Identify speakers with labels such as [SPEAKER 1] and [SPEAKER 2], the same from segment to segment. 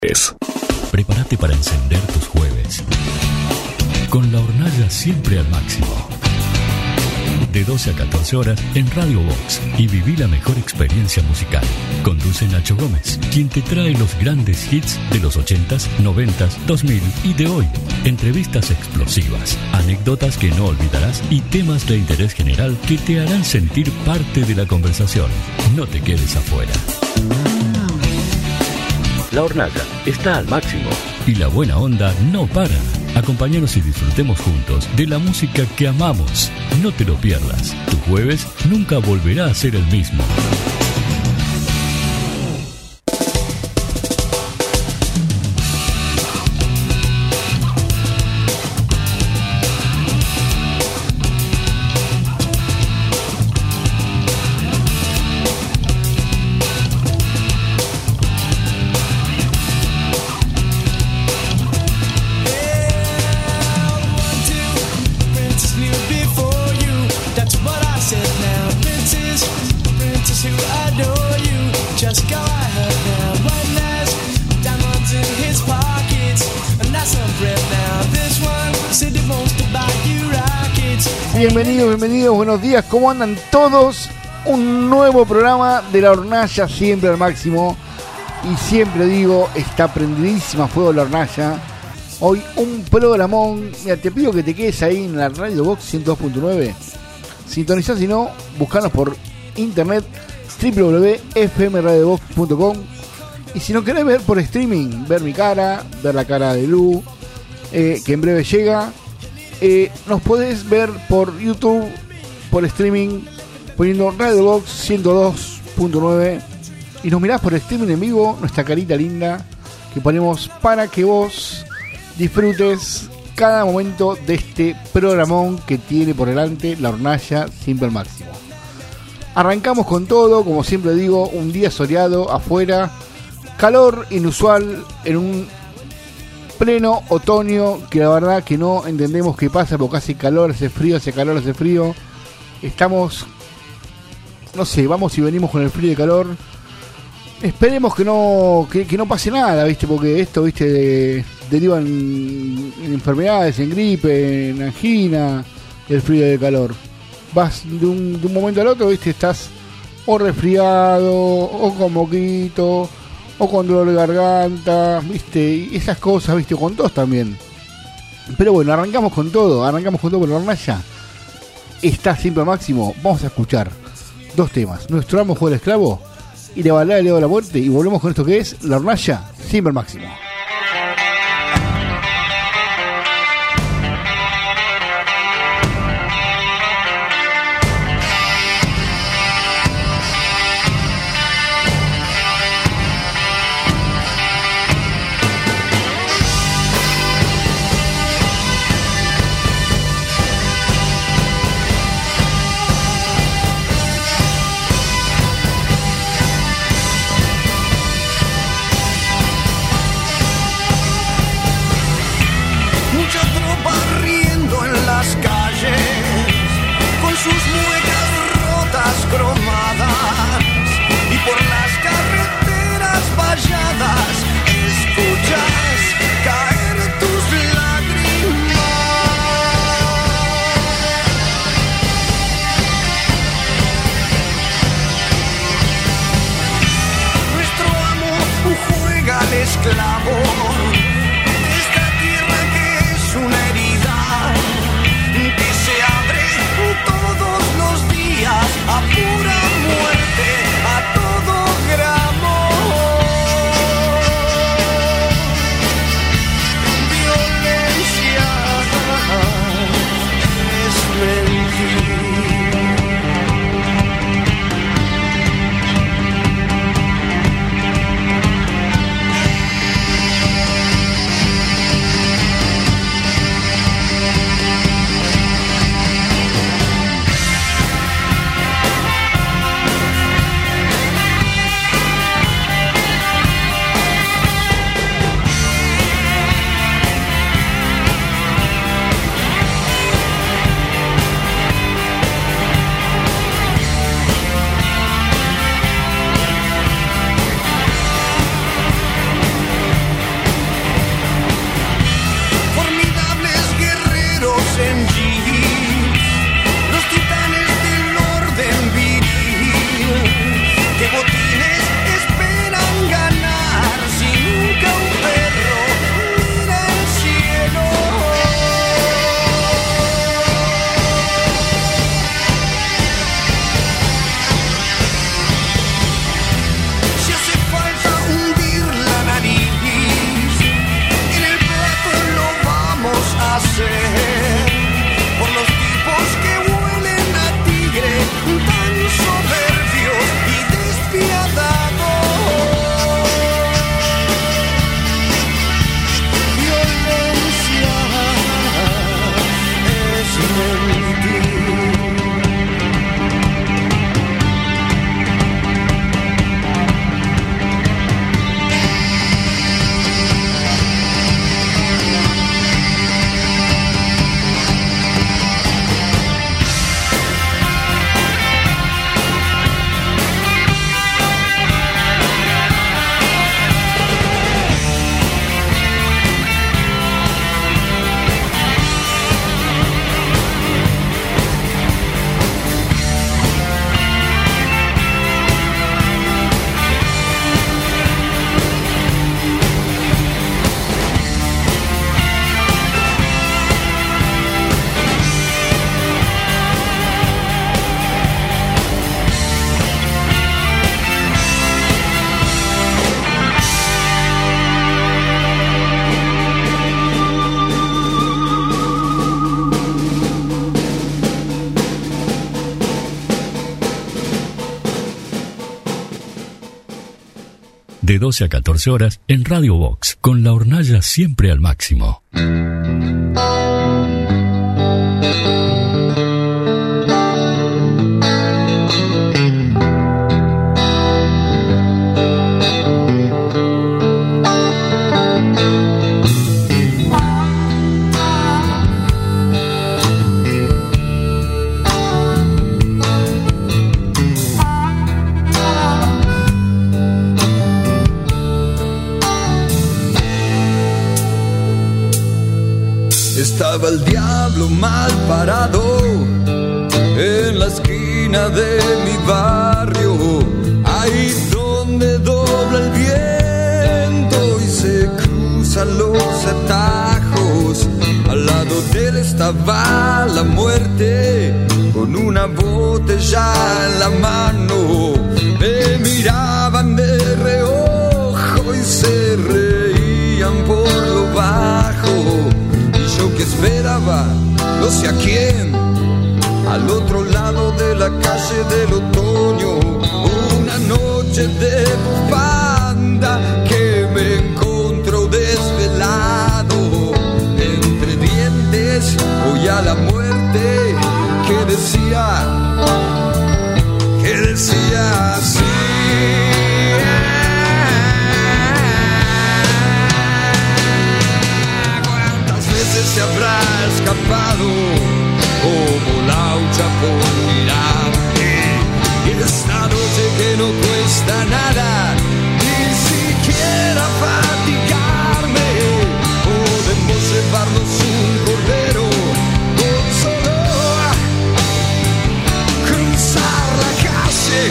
[SPEAKER 1] Prepárate para encender tus jueves con la hornalla siempre al máximo. De 12 a 14 horas en Radio Box y viví la mejor experiencia musical. Conduce Nacho Gómez, quien te trae los grandes hits de los 80s, 90s, 2000 y de hoy. Entrevistas explosivas, anécdotas que no olvidarás y temas de interés general que te harán sentir parte de la conversación. No te quedes afuera. La hornalla está al máximo y la buena onda no para. Acompáñanos y disfrutemos juntos de la música que amamos. No te lo pierdas. Tu jueves nunca volverá a ser el mismo.
[SPEAKER 2] Bienvenidos, buenos días, ¿cómo andan todos? Un nuevo programa de la hornalla siempre al máximo. Y siempre digo, está prendidísima a fuego la hornalla. Hoy un programón. Mira, te pido que te quedes ahí en la Radio Box 102.9. Sintonizá, si no, buscanos por internet www.fmradiobox.com. Y si no querés ver por streaming, ver mi cara, ver la cara de Lu, que en breve llega. Nos podés ver por YouTube, por streaming, poniendo Radio Box 102.9 y nos mirás por streaming en vivo, nuestra carita linda que ponemos para que vos disfrutes cada momento de este programón que tiene por delante la hornalla siempre al máximo. Arrancamos con todo, como siempre digo, un día soleado afuera, calor inusual en un pleno otoño, que la verdad que no entendemos qué pasa, porque hace calor, hace frío, hace calor, hace frío. Estamos, no sé, vamos y venimos con el frío y el calor. Esperemos que no pase nada, ¿viste? Porque esto, ¿viste? Deriva en enfermedades, en gripe, en angina, el frío y el calor. Vas de un momento al otro, ¿viste? Estás o resfriado, o con moquito, o con dolor de garganta, ¿viste? Y esas cosas, ¿viste? Con tos también. Pero bueno, arrancamos con todo por la hornalla. Está siempre al máximo. Vamos a escuchar dos temas. Nuestro amo fue el esclavo y la balada del Leo de la muerte. Y volvemos con esto que es la hornalla siempre al máximo.
[SPEAKER 1] de 12 a 14 horas en Radio Vox, con la hornalla siempre al máximo.
[SPEAKER 3] Estaba el diablo mal parado en la esquina de mi barrio, ahí donde dobla el viento y se cruzan los atajos. Al lado de él estaba la muerte con una botella en la mano. Me miraban de reojo y se reían por lo bajo. Yo que esperaba, no sé a quién, al otro lado de la calle del otoño, una noche de bufanda que me encontró desvelado. Entre dientes oía la muerte que decía así. Se habrá escapado como laucha por mirarte. Y esta noche que no cuesta nada, ni siquiera fatigarme, podemos llevarnos un cordero con solo cruzar la calle.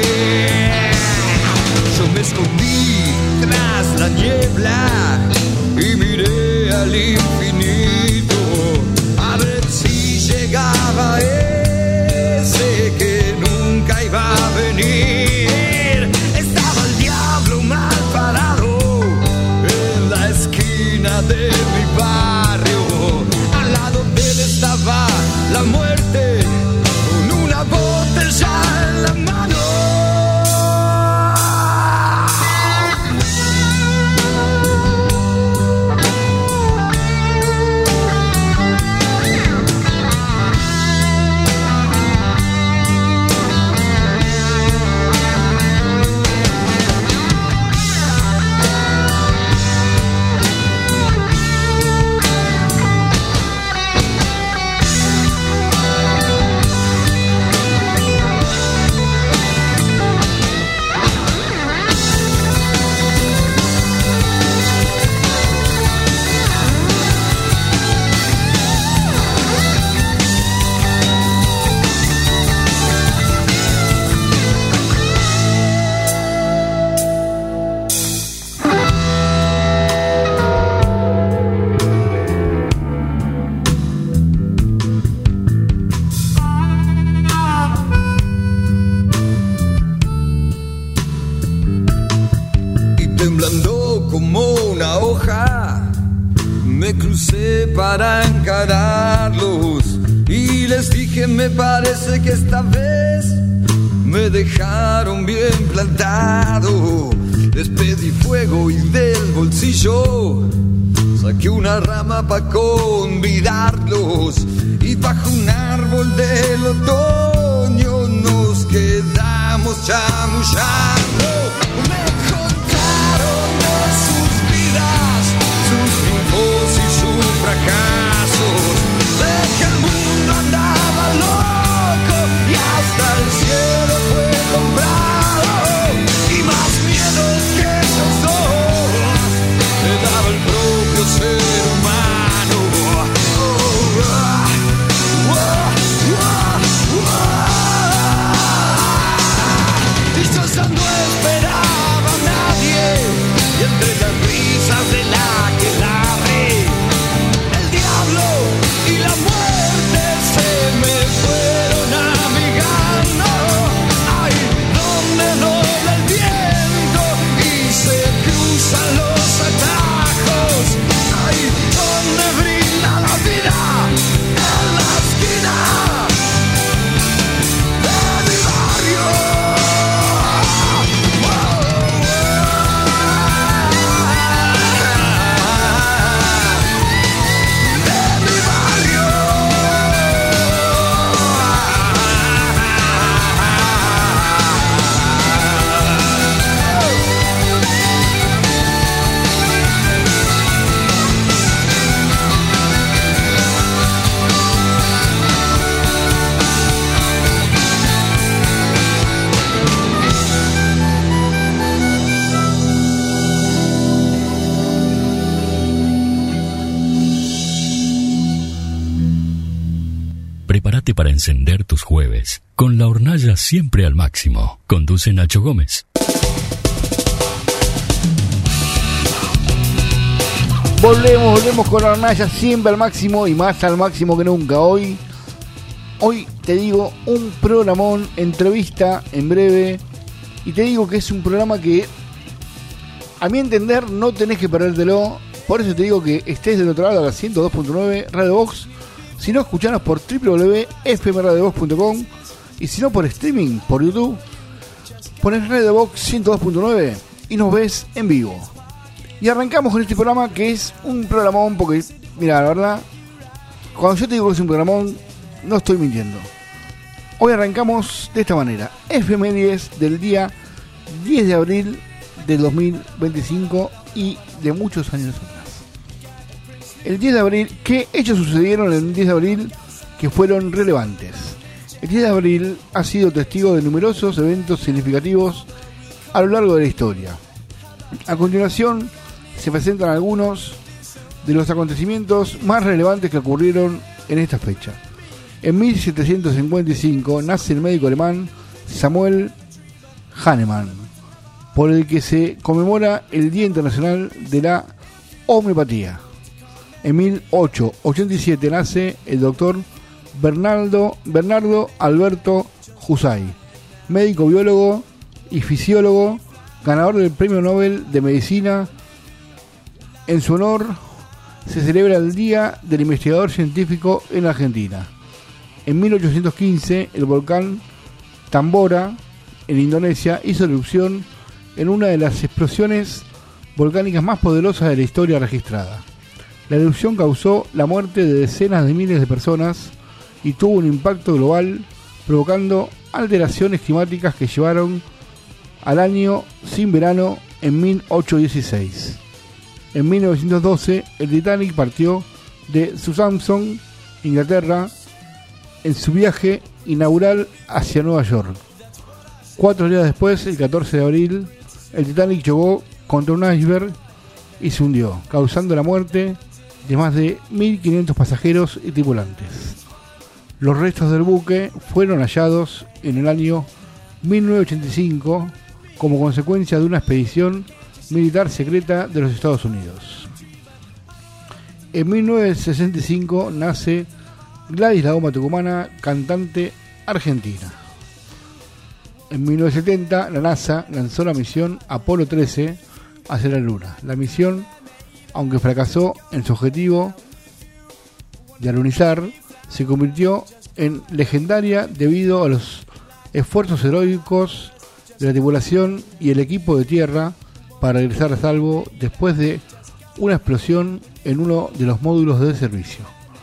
[SPEAKER 3] Yo me escondí tras la niebla y miré al infinito a ver si llegaba ese que nunca iba a venir. Estaba el diablo mal parado en la esquina de mi barrio, al lado de él estaba la muerte con una botella en la mano. Para encararlos y les dije, me parece que esta vez me dejaron bien plantado. Les pedí fuego y del bolsillo saqué una rama para convidarlos, y bajo un árbol del otoño nos quedamos chamullando. Me contaron de sus vidas, sus triunfos y sus fracasos, de que el mundo andaba loco y hasta el cielo fue comprado, y más miedos que esos dos me daba el propio ser humano. Y yo ya no esperaba
[SPEAKER 1] Prepárate para encender tus jueves. Con la hornalla siempre al máximo. Conduce Nacho Gómez.
[SPEAKER 2] Volvemos con la hornalla siempre al máximo y más al máximo que nunca. Hoy te digo un programón, entrevista en breve. Y te digo que es un programa que, a mi entender, no tenés que perdértelo. Por eso te digo que estés del otro lado de la 102.9 Radio Box. Si no, escuchanos por www.fmradiobox.com. Y si no, por streaming, por YouTube, pones Radio Box 102.9 y nos ves en vivo. Y arrancamos con este programa que es un programón porque, mira, la verdad, cuando yo te digo que es un programón, no estoy mintiendo. Hoy arrancamos de esta manera. Efemérides del día 10 de abril del 2025 y de muchos años atrás. El 10 de abril, ¿qué hechos sucedieron el 10 de abril que fueron relevantes? El 10 de abril ha sido testigo de numerosos eventos significativos a lo largo de la historia. A continuación, se presentan algunos de los acontecimientos más relevantes que ocurrieron en esta fecha. En 1755 nace el médico alemán Samuel Hahnemann, por el que se conmemora el Día Internacional de la Homeopatía. En 1887 nace el doctor Bernardo Alberto Husay, médico, biólogo y fisiólogo, ganador del Premio Nobel de Medicina. En su honor se celebra el Día del Investigador Científico en Argentina. En 1815 el volcán Tambora en Indonesia hizo erupción en una de las explosiones volcánicas más poderosas de la historia registrada. La erupción causó la muerte de decenas de miles de personas y tuvo un impacto global, provocando alteraciones climáticas que llevaron al año sin verano en 1816. En 1912, el Titanic partió de Southampton, Inglaterra, en su viaje inaugural hacia Nueva York. 4 días después, el 14 de abril, el Titanic chocó contra un iceberg y se hundió, causando la muerte de más de 1.500 pasajeros y tripulantes. Los restos del buque fueron hallados en el año 1985 como consecuencia de una expedición militar secreta de los Estados Unidos. En 1965 nace Gladys La Goma Tucumana, cantante argentina. En 1970 la NASA lanzó la misión Apolo 13 hacia la Luna. La misión, aunque fracasó en su objetivo de alunizar, se convirtió en legendaria debido a los esfuerzos heroicos de la tripulación y el equipo de tierra para regresar a salvo después de una explosión en uno de los módulos de servicio.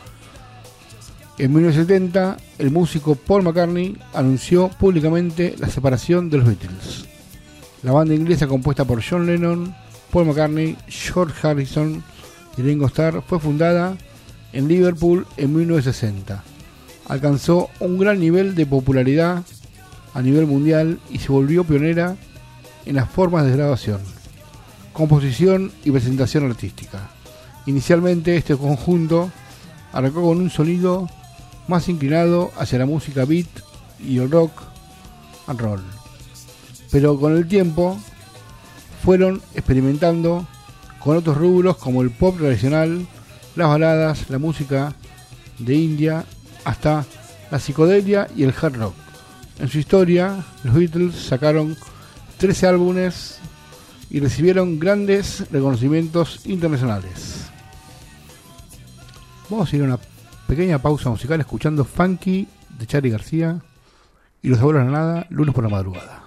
[SPEAKER 2] En 1970, el músico Paul McCartney anunció públicamente la separación de los Beatles. La banda inglesa compuesta por John Lennon, Paul McCartney, George Harrison y Ringo Starr fue fundada en Liverpool en 1960. Alcanzó un gran nivel de popularidad a nivel mundial y se volvió pionera en las formas de grabación, composición y presentación artística. Inicialmente este conjunto arrancó con un sonido más inclinado hacia la música beat y el rock and roll, pero con el tiempo fueron experimentando con otros rubros como el pop tradicional, las baladas, la música de India, hasta la psicodelia y el hard rock. En su historia, los Beatles sacaron 13 álbumes y recibieron grandes reconocimientos internacionales. Vamos a ir a una pequeña pausa musical escuchando Funky de Charly García y Los Abuelos de la Nada, lunes por la madrugada.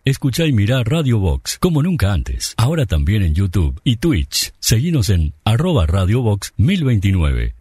[SPEAKER 1] Escuchá y mirá Radio Box como nunca antes. Ahora también en YouTube y Twitch. Seguinos en @RadioVox 1029.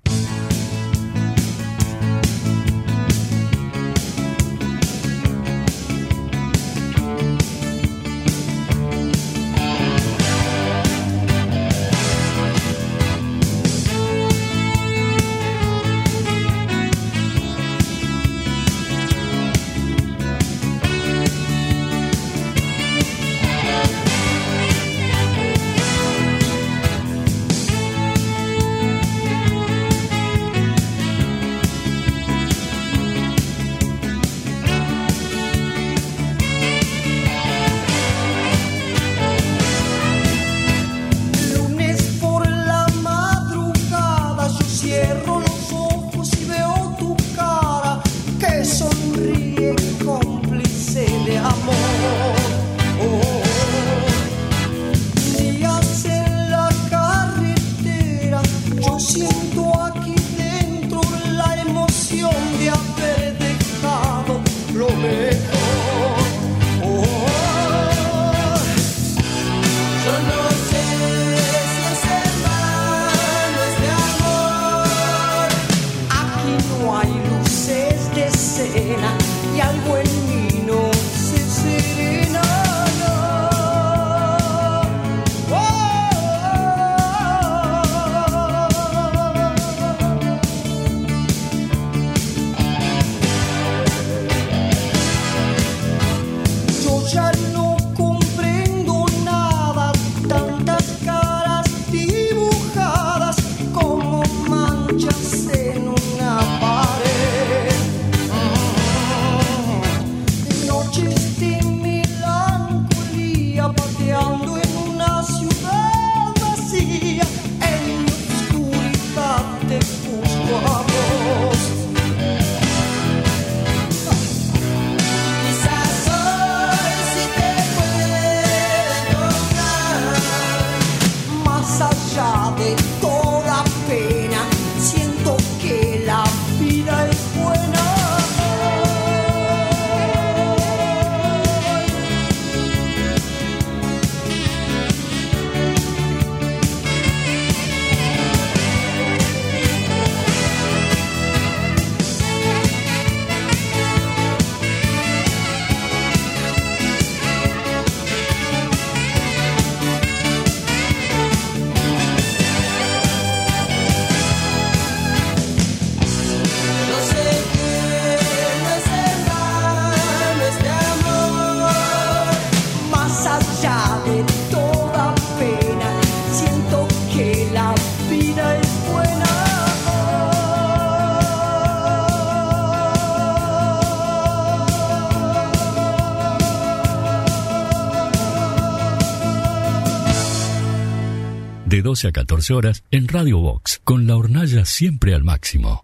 [SPEAKER 1] De 12 a 14 horas en Radio Box, con la hornalla siempre al máximo.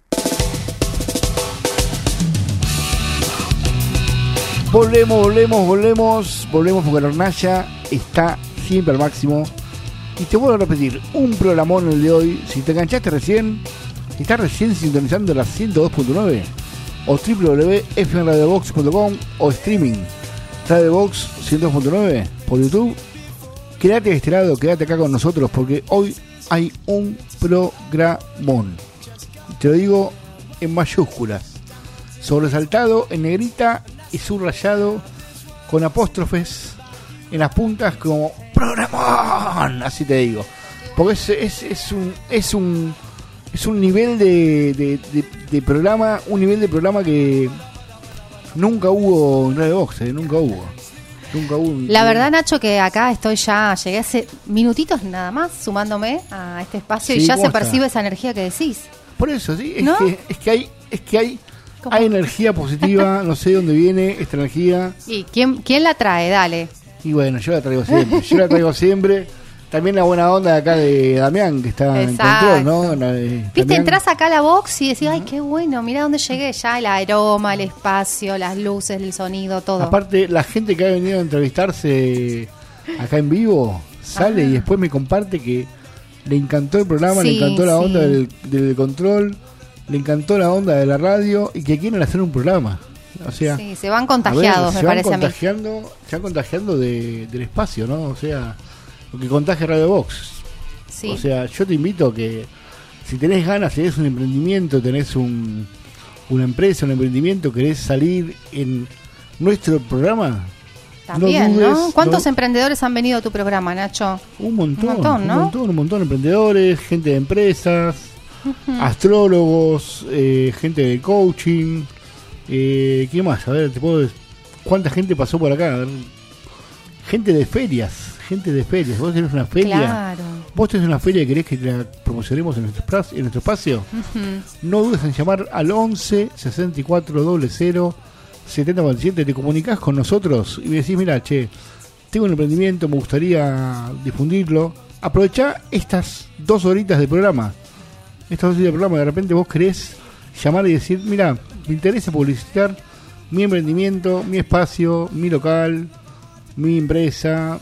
[SPEAKER 2] Volvemos porque la hornalla está siempre al máximo. Y te vuelvo a repetir, un programón el de hoy. Si te enganchaste recién, si estás recién sintonizando la 102.9 o www.fmradiobox.com o streaming Radio Box 102.9 por YouTube, quédate de este lado, quédate acá con nosotros porque hoy hay un programón. Te lo digo en mayúsculas, sobresaltado en negrita y subrayado con apóstrofes en las puntas como programón, así te digo, porque es un nivel de programa, un nivel de programa que nunca hubo en Radio Box, nunca hubo.
[SPEAKER 4] La verdad, Nacho, que acá llegué hace minutitos nada más sumándome a este espacio, sí, y ya se percibe esa energía que decís.
[SPEAKER 2] Por eso, sí,
[SPEAKER 4] ¿no?
[SPEAKER 2] es que hay energía positiva, no sé de dónde viene esta energía.
[SPEAKER 4] ¿Y quién la trae? Dale.
[SPEAKER 2] Y bueno, yo la traigo siempre. También la buena onda de acá de Damián, que está
[SPEAKER 4] exacto.
[SPEAKER 2] en control, ¿no?
[SPEAKER 4] Viste, entras acá a la box y decís, ay, qué bueno, mirá dónde llegué. Ya el aroma, el espacio, las luces, el sonido, todo.
[SPEAKER 2] Aparte, la gente que ha venido a entrevistarse acá en vivo sale y después me comparte que le encantó el programa, sí, le encantó la onda del control, le encantó la onda de la radio y que quieren hacer un programa. O sea,
[SPEAKER 4] sí, se van contagiados, me parece a mí.
[SPEAKER 2] Se van contagiando del espacio, ¿no? O sea, lo que contagia Radio Box.
[SPEAKER 4] Sí.
[SPEAKER 2] O sea, yo te invito a que si tenés ganas, si tenés un emprendimiento, tenés una empresa, un emprendimiento, querés salir en nuestro programa.
[SPEAKER 4] También, ¿no? ¿Cuántos emprendedores han venido a tu programa, Nacho?
[SPEAKER 2] Un montón,
[SPEAKER 4] ¿no?
[SPEAKER 2] un montón de emprendedores, gente de empresas, astrólogos, gente de coaching. ¿Qué más? A ver, ¿cuánta gente pasó por acá? A ver, gente de ferias. Vos tenés una feria.
[SPEAKER 4] Claro.
[SPEAKER 2] Vos tenés una feria y querés que te la promocionemos en nuestro espacio. No dudes en llamar al 11 64 00 7047. Te comunicás con nosotros y me decís, mira, tengo un emprendimiento, me gustaría difundirlo. Aprovechá estas 2 horitas de programa. De repente vos querés llamar y decir, mira, me interesa publicitar mi emprendimiento, mi espacio, mi local, mi empresa.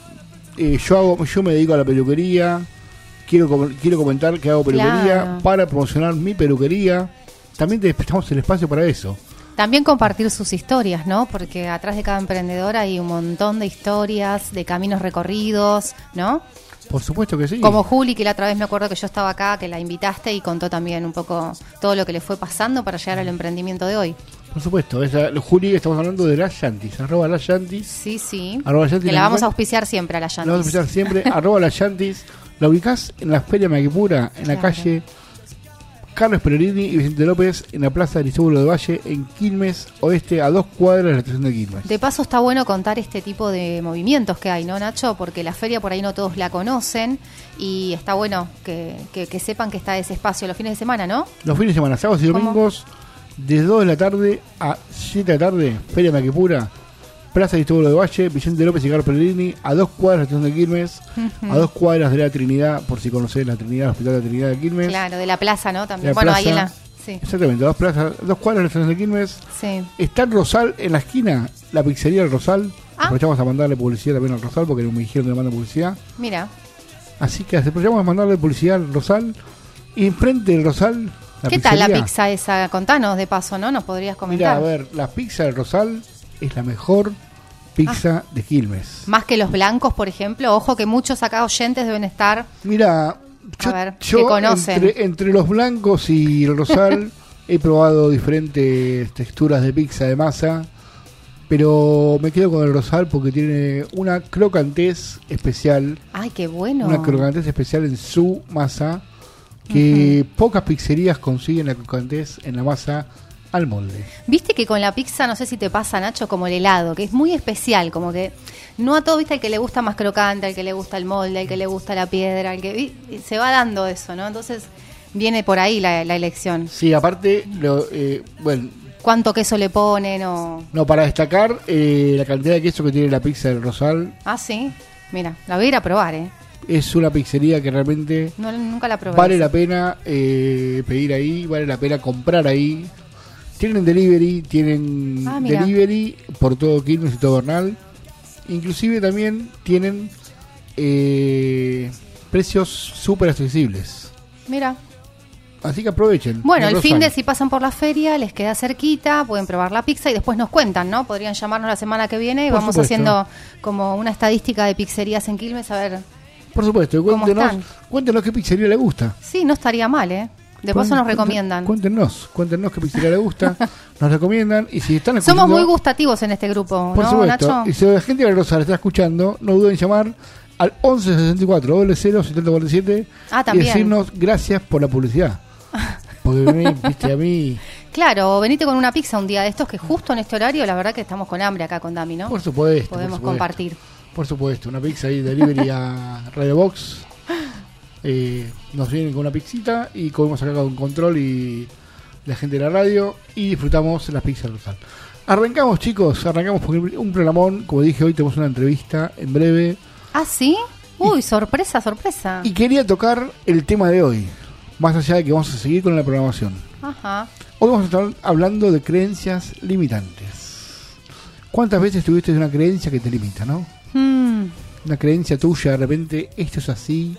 [SPEAKER 2] Yo me dedico a la peluquería. Quiero comentar que hago peluquería para promocionar mi peluquería. También te prestamos el espacio para eso.
[SPEAKER 4] También compartir sus historias, ¿no? Porque atrás de cada emprendedor hay un montón de historias, de caminos recorridos, ¿no?
[SPEAKER 2] Por supuesto que sí.
[SPEAKER 4] Como Juli, que la otra vez me acuerdo que yo estaba acá, que la invitaste y contó también un poco todo lo que le fue pasando para llegar al emprendimiento de hoy.
[SPEAKER 2] Por supuesto, Juli, estamos hablando de Las Yantis, @Las Yantis.
[SPEAKER 4] Sí.
[SPEAKER 2] @Las Yantis,
[SPEAKER 4] que la vamos a auspiciar siempre a Las Yantis.
[SPEAKER 2] La vamos a auspiciar siempre, @Las Yantis. La ubicás en la Feria Maquipura, en la calle Carlos Pellegrini y Vicente López, en la Plaza de Liceo de Valle, en Quilmes Oeste, a 2 cuadras de la estación de Quilmes.
[SPEAKER 4] De paso está bueno contar este tipo de movimientos que hay, ¿no, Nacho? Porque la feria por ahí no todos la conocen y está bueno que sepan que está ese espacio los fines de semana, ¿no?
[SPEAKER 2] Los fines de semana, sábados y domingos, de 2 de la tarde a 7 de la tarde, Feria Maquipura, Plaza de Liceo de Valle, Vicente López y Carlos Pellegrini, a 2 cuadras de la estación de Quilmes, a 2 cuadras de la Trinidad, por si conocés la Trinidad, el Hospital de la Trinidad de Quilmes.
[SPEAKER 4] Claro, de la plaza, ¿no? También.
[SPEAKER 2] Bueno,
[SPEAKER 4] ahí en la... Sí.
[SPEAKER 2] Exactamente, 2 cuadras de la estación de Quilmes.
[SPEAKER 4] Sí.
[SPEAKER 2] Está en Rosal, en la esquina, la pizzería del Rosal. Aprovechamos a mandarle publicidad también al Rosal, porque me dijeron que le manda publicidad.
[SPEAKER 4] Mira.
[SPEAKER 2] Así que aprovechamos a mandarle publicidad al Rosal. Y enfrente del Rosal,
[SPEAKER 4] ¿qué tal la pizza esa? Contanos de paso, ¿no? ¿Nos podrías comentar?
[SPEAKER 2] Mira, a ver, la pizza del Rosal es la mejor pizza de Quilmes.
[SPEAKER 4] Más que los blancos, por ejemplo. Ojo que muchos acá oyentes deben estar...
[SPEAKER 2] Mira, yo
[SPEAKER 4] conocen.
[SPEAKER 2] Entre los blancos y el Rosal he probado diferentes texturas de pizza de masa, pero me quedo con el Rosal porque tiene una crocantez especial.
[SPEAKER 4] ¡Ay, qué bueno!
[SPEAKER 2] Una crocantez especial en su masa que pocas pizzerías consiguen la crocantez en la masa al molde.
[SPEAKER 4] Viste que con la pizza, no sé si te pasa, Nacho, como el helado, que es muy especial, como que no a todo, viste, al que le gusta más crocante, al que le gusta el molde, al que le gusta la piedra, al que se va dando eso, ¿no? Entonces viene por ahí la elección.
[SPEAKER 2] Sí, aparte, bueno...
[SPEAKER 4] ¿Cuánto queso le ponen o...?
[SPEAKER 2] No, para destacar la cantidad de queso que tiene la pizza del Rosal.
[SPEAKER 4] Ah, sí. Mira, la voy a ir a probar, ¿eh?
[SPEAKER 2] Es una pizzería que realmente...
[SPEAKER 4] nunca la probé.
[SPEAKER 2] Vale la pena pedir ahí, vale la pena comprar ahí. Tienen delivery, delivery por todo Quilmes y todo Bernal. Inclusive también tienen precios súper accesibles.
[SPEAKER 4] Mira.
[SPEAKER 2] Así que aprovechen.
[SPEAKER 4] Bueno, el fin de si pasan por la feria, les queda cerquita, pueden probar la pizza y después nos cuentan, ¿no? Podrían llamarnos la semana que viene y
[SPEAKER 2] por
[SPEAKER 4] vamos
[SPEAKER 2] supuesto.
[SPEAKER 4] haciendo como una estadística de pizzerías en Quilmes, a ver.
[SPEAKER 2] Por supuesto, cuéntenos qué pizzería le gusta.
[SPEAKER 4] Sí, no estaría mal, ¿eh? De paso nos recomiendan.
[SPEAKER 2] Cuéntenos qué pizzería le gusta, nos recomiendan y si están
[SPEAKER 4] escuchando... Somos muy gustativos en este grupo,
[SPEAKER 2] por
[SPEAKER 4] ¿no,
[SPEAKER 2] supuesto.
[SPEAKER 4] Nacho?
[SPEAKER 2] Y si la gente de la Rosa está escuchando, no duden en llamar al 11 64 00 70 47 y decirnos gracias por la publicidad. Porque viste a mí...
[SPEAKER 4] Claro, venite con una pizza un día de estos que justo en este horario, la verdad que estamos con hambre acá con Dami, ¿no?
[SPEAKER 2] Por supuesto.
[SPEAKER 4] Podemos compartir.
[SPEAKER 2] Por supuesto, una pizza ahí delivery a Radio Box. Nos vienen con una pizzita y comemos acá con Control y la gente de la radio y disfrutamos las pizzas Rosal. Arrancamos, chicos, porque un programón, como dije, hoy tenemos una entrevista en breve.
[SPEAKER 4] ¿Ah, sí? Uy, sorpresa.
[SPEAKER 2] Y quería tocar el tema de hoy, más allá de que vamos a seguir con la programación.
[SPEAKER 4] Ajá.
[SPEAKER 2] Hoy vamos a estar hablando de creencias limitantes. ¿Cuántas veces tuviste una creencia que te limita, no? Una creencia tuya, de repente, esto es así,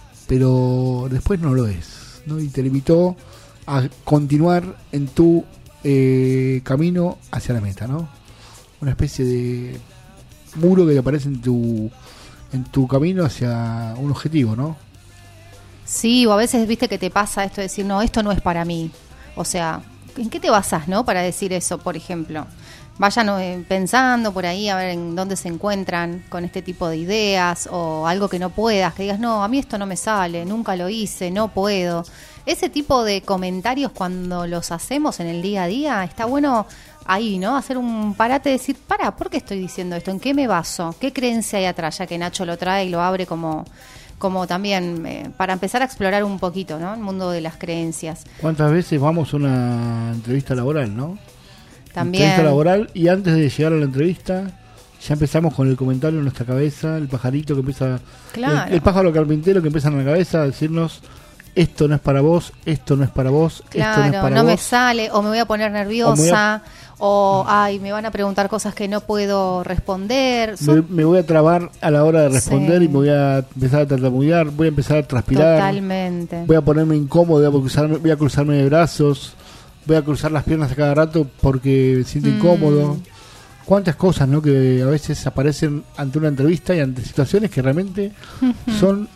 [SPEAKER 2] pero después no lo es, ¿no? Y te limitó a continuar en tu camino hacia la meta, ¿no? Una especie de muro que te aparece en tu camino hacia un objetivo, ¿no?
[SPEAKER 4] Sí, o a veces viste que te pasa esto de decir, no, esto no es para mí. O sea, ¿en qué te basás, no? Para decir eso, por ejemplo. Vayan pensando por ahí a ver en dónde se encuentran con este tipo de ideas o algo que no puedas, que digas, no, a mí esto no me sale, nunca lo hice, no puedo. Ese tipo de comentarios cuando los hacemos en el día a día, está bueno ahí, ¿no? Hacer un parate, decir, ¿por qué estoy diciendo esto? ¿En qué me baso? ¿Qué creencia hay atrás? Ya que Nacho lo trae y lo abre como también para empezar a explorar un poquito, ¿no? El mundo de las creencias.
[SPEAKER 2] ¿Cuántas veces vamos a una entrevista laboral, no?
[SPEAKER 4] También.
[SPEAKER 2] Entrevista laboral, y antes de llegar a la entrevista ya empezamos con el comentario en nuestra cabeza, el pajarito que empieza,
[SPEAKER 4] claro.
[SPEAKER 2] el pájaro carpintero que empieza en la cabeza a decirnos, esto no es para vos, esto no es para vos,
[SPEAKER 4] claro,
[SPEAKER 2] esto no es para
[SPEAKER 4] no
[SPEAKER 2] vos.
[SPEAKER 4] me sale, o me voy a poner nerviosa, o ay, me van a preguntar cosas que no puedo responder.
[SPEAKER 2] Me voy a trabar a la hora de responder, sí. Y me voy a empezar a tartamudear, voy a empezar a transpirar.
[SPEAKER 4] Totalmente.
[SPEAKER 2] Voy a ponerme incómodo, voy a cruzarme de brazos, voy a cruzar las piernas a cada rato porque me siento incómodo. Cuántas cosas, ¿no? Que a veces aparecen ante una entrevista y ante situaciones que realmente son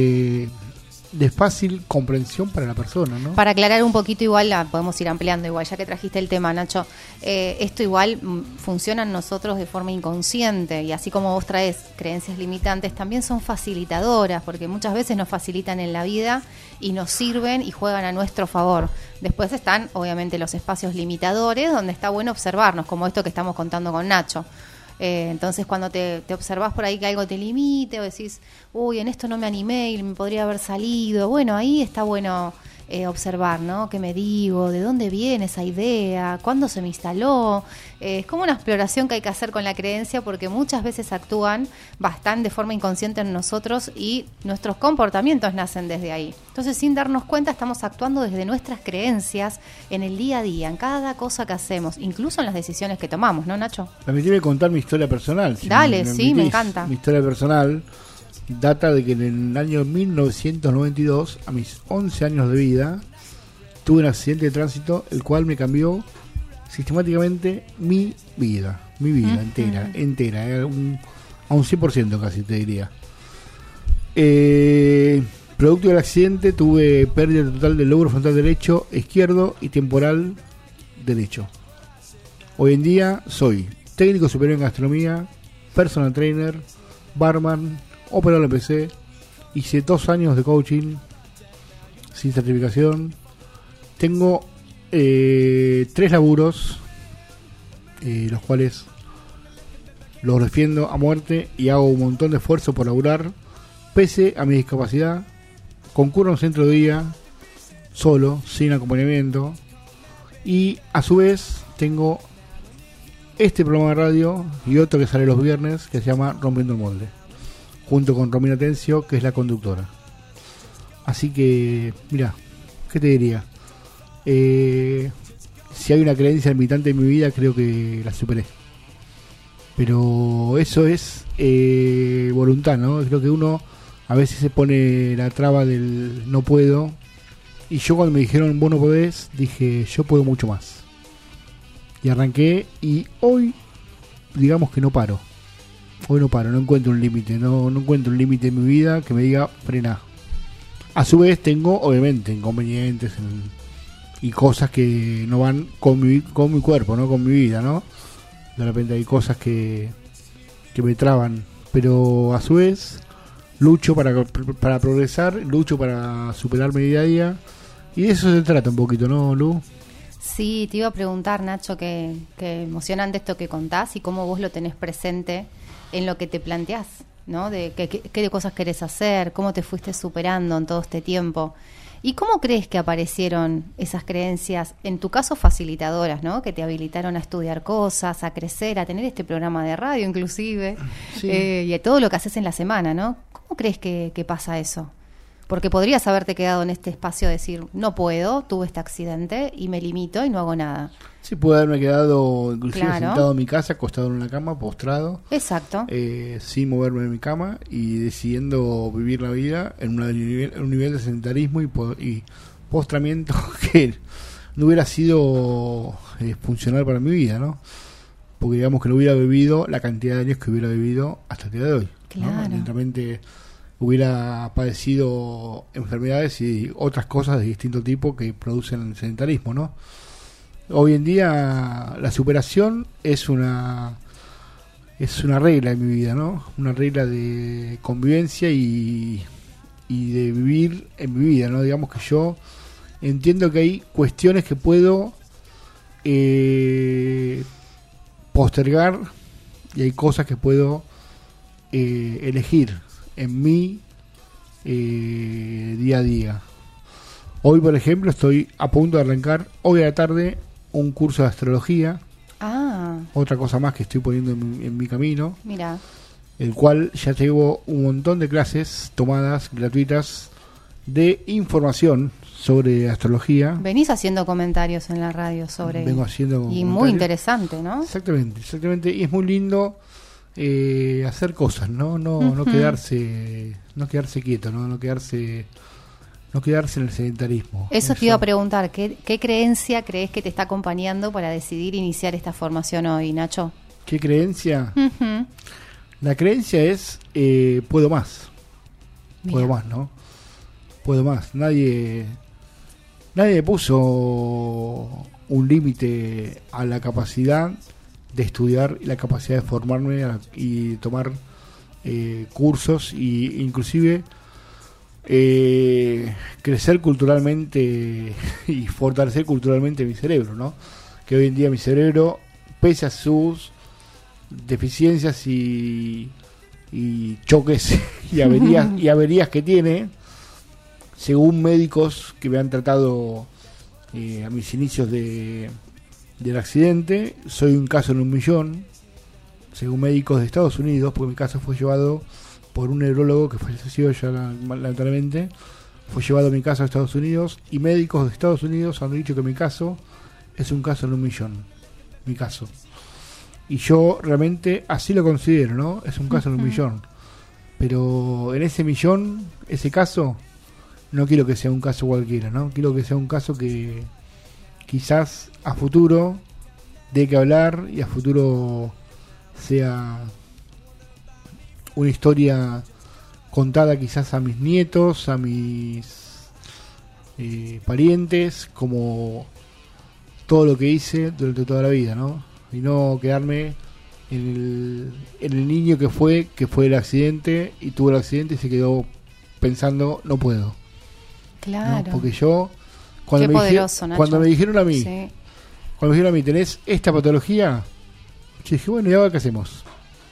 [SPEAKER 2] de fácil comprensión para la persona, ¿no?
[SPEAKER 4] Para aclarar un poquito, igual podemos ir ampliando, igual ya que trajiste el tema, Nacho, esto igual funciona en nosotros de forma inconsciente, y así como vos traes creencias limitantes, también son facilitadoras, porque muchas veces nos facilitan en la vida y nos sirven y juegan a nuestro favor. Después están obviamente los espacios limitadores, donde está bueno observarnos, como esto que estamos contando con Nacho. Entonces cuando te observás por ahí que algo te limite o decís, uy, en esto no me animé y me podría haber salido, bueno, ahí está bueno observar, ¿no? ¿Qué me digo? ¿De dónde viene esa idea? ¿Cuándo se me instaló? Es como una exploración que hay que hacer con la creencia, porque muchas veces actúan bastante de forma inconsciente en nosotros y nuestros comportamientos nacen desde ahí. Entonces, sin darnos cuenta, estamos actuando desde nuestras creencias en el día a día, en cada cosa que hacemos, incluso en las decisiones que tomamos, ¿no, Nacho?
[SPEAKER 2] Permitime contar mi historia personal.
[SPEAKER 4] Dale, sí, me encanta.
[SPEAKER 2] Mi historia personal data de que en el año 1992, a mis 11 años de vida, tuve un accidente de tránsito, el cual me cambió sistemáticamente mi vida entera, a un 100% casi te diría. Producto del accidente tuve pérdida total del lóbulo frontal derecho, izquierdo y temporal derecho. Hoy en día soy técnico superior en gastronomía, personal trainer, barman, operador de PC, hice 2 años de coaching sin certificación, tengo 3 laburos, los cuales los defiendo a muerte y hago un montón de esfuerzo por laburar pese a mi discapacidad. Concurro a un centro de día solo, sin acompañamiento, y a su vez tengo este programa de radio y otro que sale los viernes que se llama Rompiendo el Molde, junto con Romina Tencio, que es la conductora. Así que, mira, ¿qué te diría? Si hay una creencia limitante en mi vida, creo que la superé. Pero eso es voluntad, ¿no? Creo que uno a veces se pone la traba del no puedo. Y yo cuando me dijeron vos no podés, dije yo puedo mucho más. Y arranqué, y hoy digamos que no paro. Hoy no paro, no encuentro un límite, no encuentro un límite en mi vida que me diga frena. A su vez tengo obviamente inconvenientes y cosas que no van con mi cuerpo, no con mi vida, ¿no? De repente hay cosas que me traban, pero a su vez lucho para progresar, lucho para superarme día a día, y de eso se trata un poquito, ¿no, Lu?
[SPEAKER 4] Sí, te iba a preguntar, Nacho, que emocionante esto que contás y cómo vos lo tenés presente en lo que te planteás, ¿no? De qué cosas querés hacer, cómo te fuiste superando en todo este tiempo. ¿Y cómo crees que aparecieron esas creencias, en tu caso facilitadoras, ¿no? Que te habilitaron a estudiar cosas, a crecer, a tener este programa de radio inclusive, sí. Y a todo lo que haces en la semana, ¿no? ¿Cómo crees que pasa eso? Porque podrías haberte quedado en este espacio de decir, no puedo, tuve este accidente y me limito y no hago nada.
[SPEAKER 2] Sí, pude haberme quedado inclusive
[SPEAKER 4] claro.
[SPEAKER 2] Sentado en mi casa, acostado en una cama, postrado.
[SPEAKER 4] Exacto.
[SPEAKER 2] Sin moverme de mi cama y decidiendo vivir la vida en un nivel de sedentarismo y postramiento que no hubiera sido funcional para mi vida, ¿no? Porque digamos que no hubiera vivido la cantidad de años que hubiera vivido hasta el día de hoy.
[SPEAKER 4] Claro.
[SPEAKER 2] ¿no? Lentamente hubiera padecido enfermedades y otras cosas de distinto tipo que producen el sedentarismo, ¿no? Hoy en día la superación es una regla en mi vida, ¿no? Una regla de convivencia y de vivir en mi vida, ¿no? Digamos que yo entiendo que hay cuestiones que puedo postergar y hay cosas que puedo elegir en mi día a día. Hoy, por ejemplo, estoy a punto de arrancar hoy a la tarde un curso de astrología. Otra cosa más que estoy poniendo en mi camino.
[SPEAKER 4] Mira.
[SPEAKER 2] El cual ya llevo un montón de clases tomadas gratuitas de información sobre astrología.
[SPEAKER 4] Venís haciendo comentarios en la radio sobre...
[SPEAKER 2] Vengo haciendo
[SPEAKER 4] y muy interesante, ¿no?
[SPEAKER 2] Exactamente. Y es muy lindo hacer cosas, ¿no? No quedarse quieto, no quedarse en el sedentarismo.
[SPEAKER 4] Eso te iba a preguntar, ¿qué creencia crees que te está acompañando para decidir iniciar esta formación hoy, Nacho?
[SPEAKER 2] ¿Qué creencia? La creencia es puedo más.
[SPEAKER 4] Mira.
[SPEAKER 2] Puedo más, ¿no? Puedo más. Nadie puso un límite a la capacidad de estudiar y la capacidad de formarme y tomar cursos e inclusive crecer culturalmente y fortalecer culturalmente mi cerebro, ¿no? Que hoy en día mi cerebro, pese a sus deficiencias y choques y averías que tiene, según médicos que me han tratado a mis inicios del accidente, soy un caso en 1.000.000, según médicos de Estados Unidos, porque mi caso fue llevado por un neurólogo que falleció ya lamentablemente, fue llevado a mi caso a Estados Unidos, y médicos de Estados Unidos han dicho que mi caso es un caso en 1.000.000, mi caso. Y yo realmente así lo considero, ¿no? Es un caso en 1.000.000. Pero en ese millón, ese caso, no quiero que sea un caso cualquiera, ¿no? Quiero que sea un caso que quizás a futuro dé que hablar y a futuro sea una historia contada quizás a mis nietos, a mis parientes, como todo lo que hice durante toda la vida, ¿no? Y no quedarme en el niño que fue el accidente y tuvo el accidente y se quedó pensando no puedo.
[SPEAKER 4] Claro.
[SPEAKER 2] ¿No? Porque yo cuando me dijeron a mí, tenés esta patología, yo dije, bueno, ¿y ahora qué hacemos?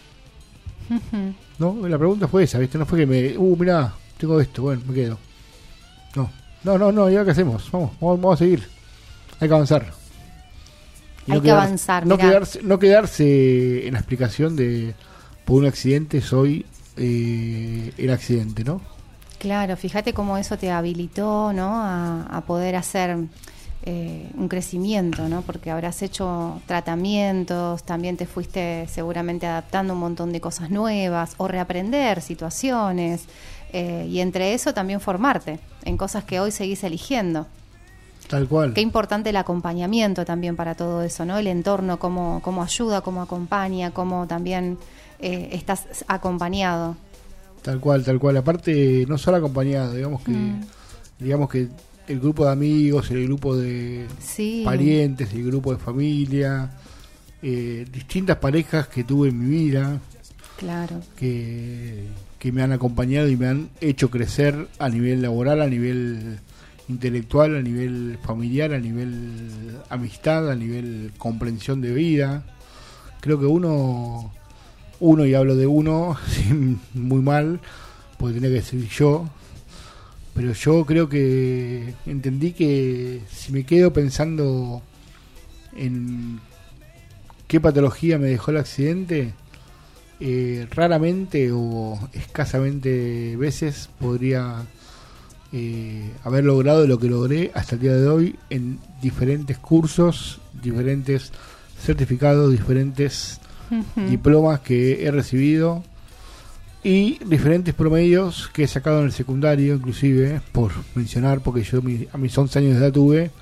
[SPEAKER 2] No, la pregunta fue esa, ¿viste? No fue que mirá, tengo esto, bueno, me quedo. No, ¿y ahora qué hacemos? Vamos a seguir. Hay que avanzar.
[SPEAKER 4] Hay que avanzar.
[SPEAKER 2] No quedarse en la explicación de por un accidente soy el accidente, ¿no?
[SPEAKER 4] Claro, fíjate cómo eso te habilitó, ¿no? A poder hacer un crecimiento, ¿no? Porque habrás hecho tratamientos, también te fuiste seguramente adaptando un montón de cosas nuevas o reaprender situaciones y entre eso también formarte en cosas que hoy seguís eligiendo.
[SPEAKER 2] Tal cual.
[SPEAKER 4] Qué importante el acompañamiento también para todo eso, ¿no? El entorno, cómo ayuda, cómo acompaña, cómo también estás acompañado.
[SPEAKER 2] Tal cual. Aparte, no solo acompañado, digamos que el grupo de amigos, el grupo de parientes, el grupo de familia, distintas parejas que tuve en mi vida,
[SPEAKER 4] claro,
[SPEAKER 2] que me han acompañado y me han hecho crecer a nivel laboral, a nivel intelectual, a nivel familiar, a nivel amistad, a nivel comprensión de vida. Creo que uno y hablo de uno muy mal, porque tenía que decir yo, pero yo creo que entendí que si me quedo pensando en qué patología me dejó el accidente, raramente o escasamente veces podría haber logrado lo que logré hasta el día de hoy en diferentes cursos, diferentes certificados, diferentes diplomas que he recibido y diferentes promedios que he sacado en el secundario, inclusive, por mencionar, porque yo a mis 11 años de edad tuve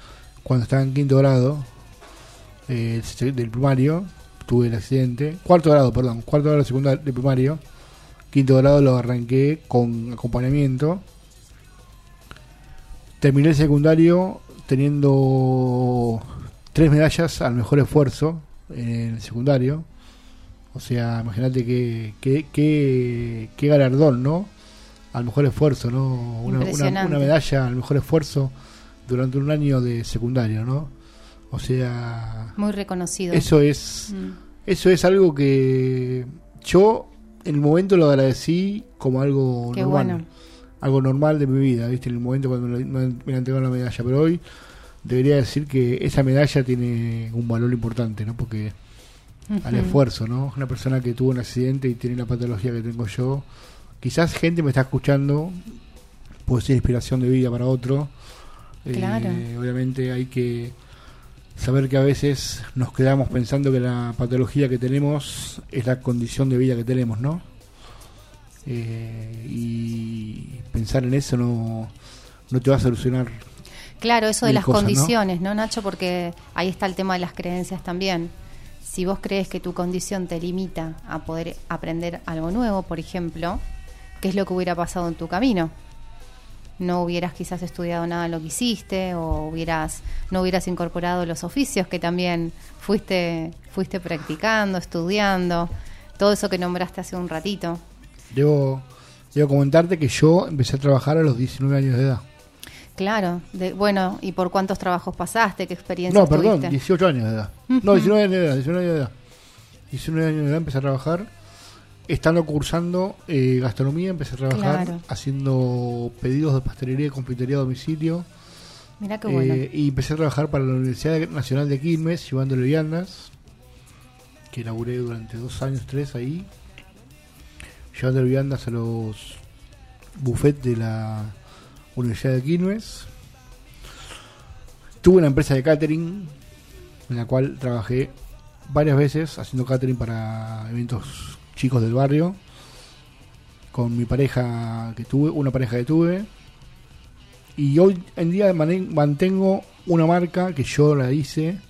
[SPEAKER 2] cuando estaba en quinto grado del primario, tuve el accidente. Cuarto grado de primario. Quinto grado lo arranqué con acompañamiento. Terminé el secundario teniendo 3 medallas al mejor esfuerzo en el secundario. O sea, imagínate qué galardón, ¿no? Al mejor esfuerzo, ¿no? Una medalla al mejor esfuerzo durante un año de secundario, ¿no? O sea,
[SPEAKER 4] muy reconocido.
[SPEAKER 2] Eso es algo que yo en el momento lo agradecí como algo
[SPEAKER 4] qué
[SPEAKER 2] normal.
[SPEAKER 4] Bueno.
[SPEAKER 2] Algo normal de mi vida, ¿viste? En el momento cuando me entregaron la medalla. Pero hoy debería decir que esa medalla tiene un valor importante, ¿no? Porque al esfuerzo, ¿no? Una persona que tuvo un accidente y tiene la patología que tengo yo, quizás gente me está escuchando, puede ser inspiración de vida para otro.
[SPEAKER 4] Claro.
[SPEAKER 2] Obviamente hay que saber que a veces nos quedamos pensando que la patología que tenemos es la condición de vida que tenemos, ¿no? Y pensar en eso no te va a solucionar.
[SPEAKER 4] Claro, eso de las
[SPEAKER 2] cosas,
[SPEAKER 4] condiciones, ¿no, Nacho? Porque ahí está el tema de las creencias también. Si vos crees que tu condición te limita a poder aprender algo nuevo, por ejemplo, ¿qué es lo que hubiera pasado en tu camino? No hubieras quizás estudiado nada de lo que hiciste, o no hubieras incorporado los oficios que también fuiste practicando, estudiando, todo eso que nombraste hace un ratito.
[SPEAKER 2] Debo comentarte que yo empecé a trabajar a los 19 años de edad.
[SPEAKER 4] Claro, bueno, ¿y por cuántos trabajos pasaste? ¿Qué experiencia tuviste?
[SPEAKER 2] No, perdón, 18 años de edad. No, 19 años de edad. 19 años de edad empecé a trabajar. Estando cursando gastronomía, empecé a trabajar haciendo pedidos de pastelería y confitería a domicilio.
[SPEAKER 4] Mirá qué bueno.
[SPEAKER 2] Y empecé a trabajar para la Universidad Nacional de Quilmes, llevándole viandas, que laburé durante 2 años, 3 ahí, llevándole viandas a los buffets de la Universidad de Quilmes. Tuve una empresa de catering en la cual trabajé varias veces haciendo catering para eventos chicos del barrio, con mi pareja una pareja que tuve, y hoy en día mantengo una marca que yo la hice,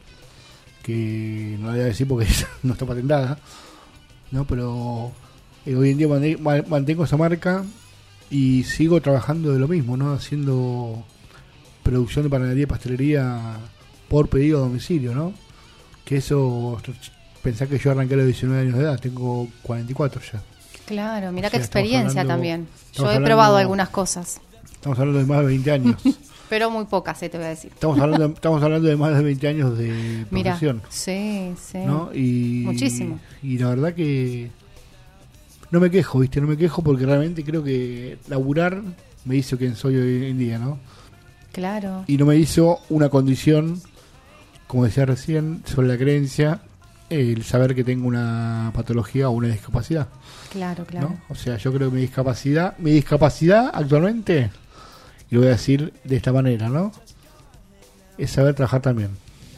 [SPEAKER 2] que no la voy a decir porque no está patentada, ¿no? Pero hoy en día mantengo esa marca y sigo trabajando de lo mismo, ¿no? Haciendo producción de panadería y pastelería por pedido a domicilio, ¿no? Que eso, pensá que yo arranqué a los 19 años de edad, tengo 44 ya.
[SPEAKER 4] Claro, mirá qué experiencia también. Yo he probado algunas cosas.
[SPEAKER 2] Estamos hablando de más de 20 años.
[SPEAKER 4] Pero muy pocas, te voy a decir.
[SPEAKER 2] Estamos hablando de más de 20 años de profesión.
[SPEAKER 4] Sí,
[SPEAKER 2] ¿no?
[SPEAKER 4] Muchísimo.
[SPEAKER 2] Y la verdad que no me quejo, ¿viste? No me quejo porque realmente creo que laburar me hizo quien soy hoy en día, ¿no?
[SPEAKER 4] Claro.
[SPEAKER 2] Y no me hizo una condición, como decía recién, sobre la creencia, el saber que tengo una patología o una discapacidad.
[SPEAKER 4] Claro.
[SPEAKER 2] ¿No? O sea, yo creo que mi discapacidad actualmente, y lo voy a decir de esta manera, ¿no? Es saber trabajar también.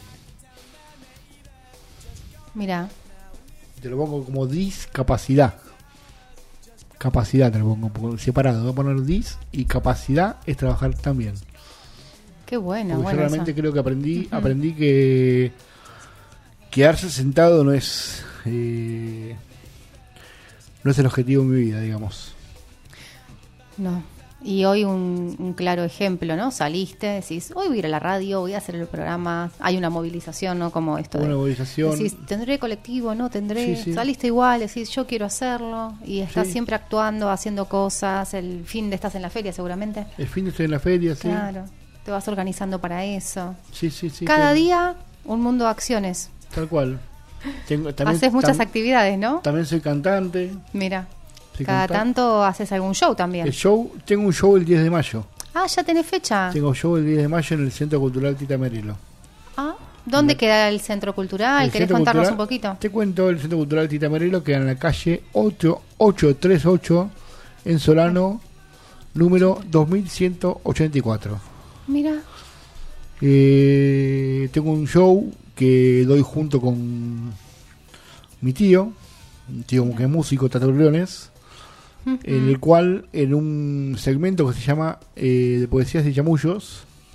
[SPEAKER 4] Mirá.
[SPEAKER 2] Te lo pongo como discapacidad. Capacidad te lo pongo separado. Voy a poner dis y capacidad es trabajar también.
[SPEAKER 4] Qué bueno.
[SPEAKER 2] Porque yo realmente creo que aprendí que quedarse sentado no es el objetivo de mi vida, digamos.
[SPEAKER 4] No. Y hoy un claro ejemplo, ¿no? Saliste, decís, hoy voy a ir a la radio, voy a hacer el programa, hay una movilización, ¿no? Como esto
[SPEAKER 2] una movilización.
[SPEAKER 4] Decís, ¿tendré colectivo? No, tendré.
[SPEAKER 2] Sí.
[SPEAKER 4] Saliste igual, decís, yo quiero hacerlo. Y estás
[SPEAKER 2] Sí.
[SPEAKER 4] siempre actuando, haciendo cosas. El fin de estás en la feria, seguramente.
[SPEAKER 2] El fin de estoy en la feria, sí.
[SPEAKER 4] Claro. Te vas organizando para eso.
[SPEAKER 2] Sí.
[SPEAKER 4] Cada día un mundo de acciones.
[SPEAKER 2] Tal cual.
[SPEAKER 4] Haces muchas actividades, ¿no?
[SPEAKER 2] También soy cantante.
[SPEAKER 4] Mira. Cada tanto haces algún show también.
[SPEAKER 2] Tengo un show el 10 de mayo.
[SPEAKER 4] Ah, ya tenés fecha.
[SPEAKER 2] Tengo show el 10 de mayo en el Centro Cultural Tita Merelo.
[SPEAKER 4] Ah, ¿dónde queda el Centro Cultural? ¿Querés contarnos un poquito?
[SPEAKER 2] Te cuento, el Centro Cultural Tita Merelo queda en la calle 838 en Solano, número 2184.
[SPEAKER 4] Mira.
[SPEAKER 2] Tengo un show que doy junto con mi tío, un tío que es músico, Tato Leones, en el cual, en un segmento que se llama de poesías y chamullos,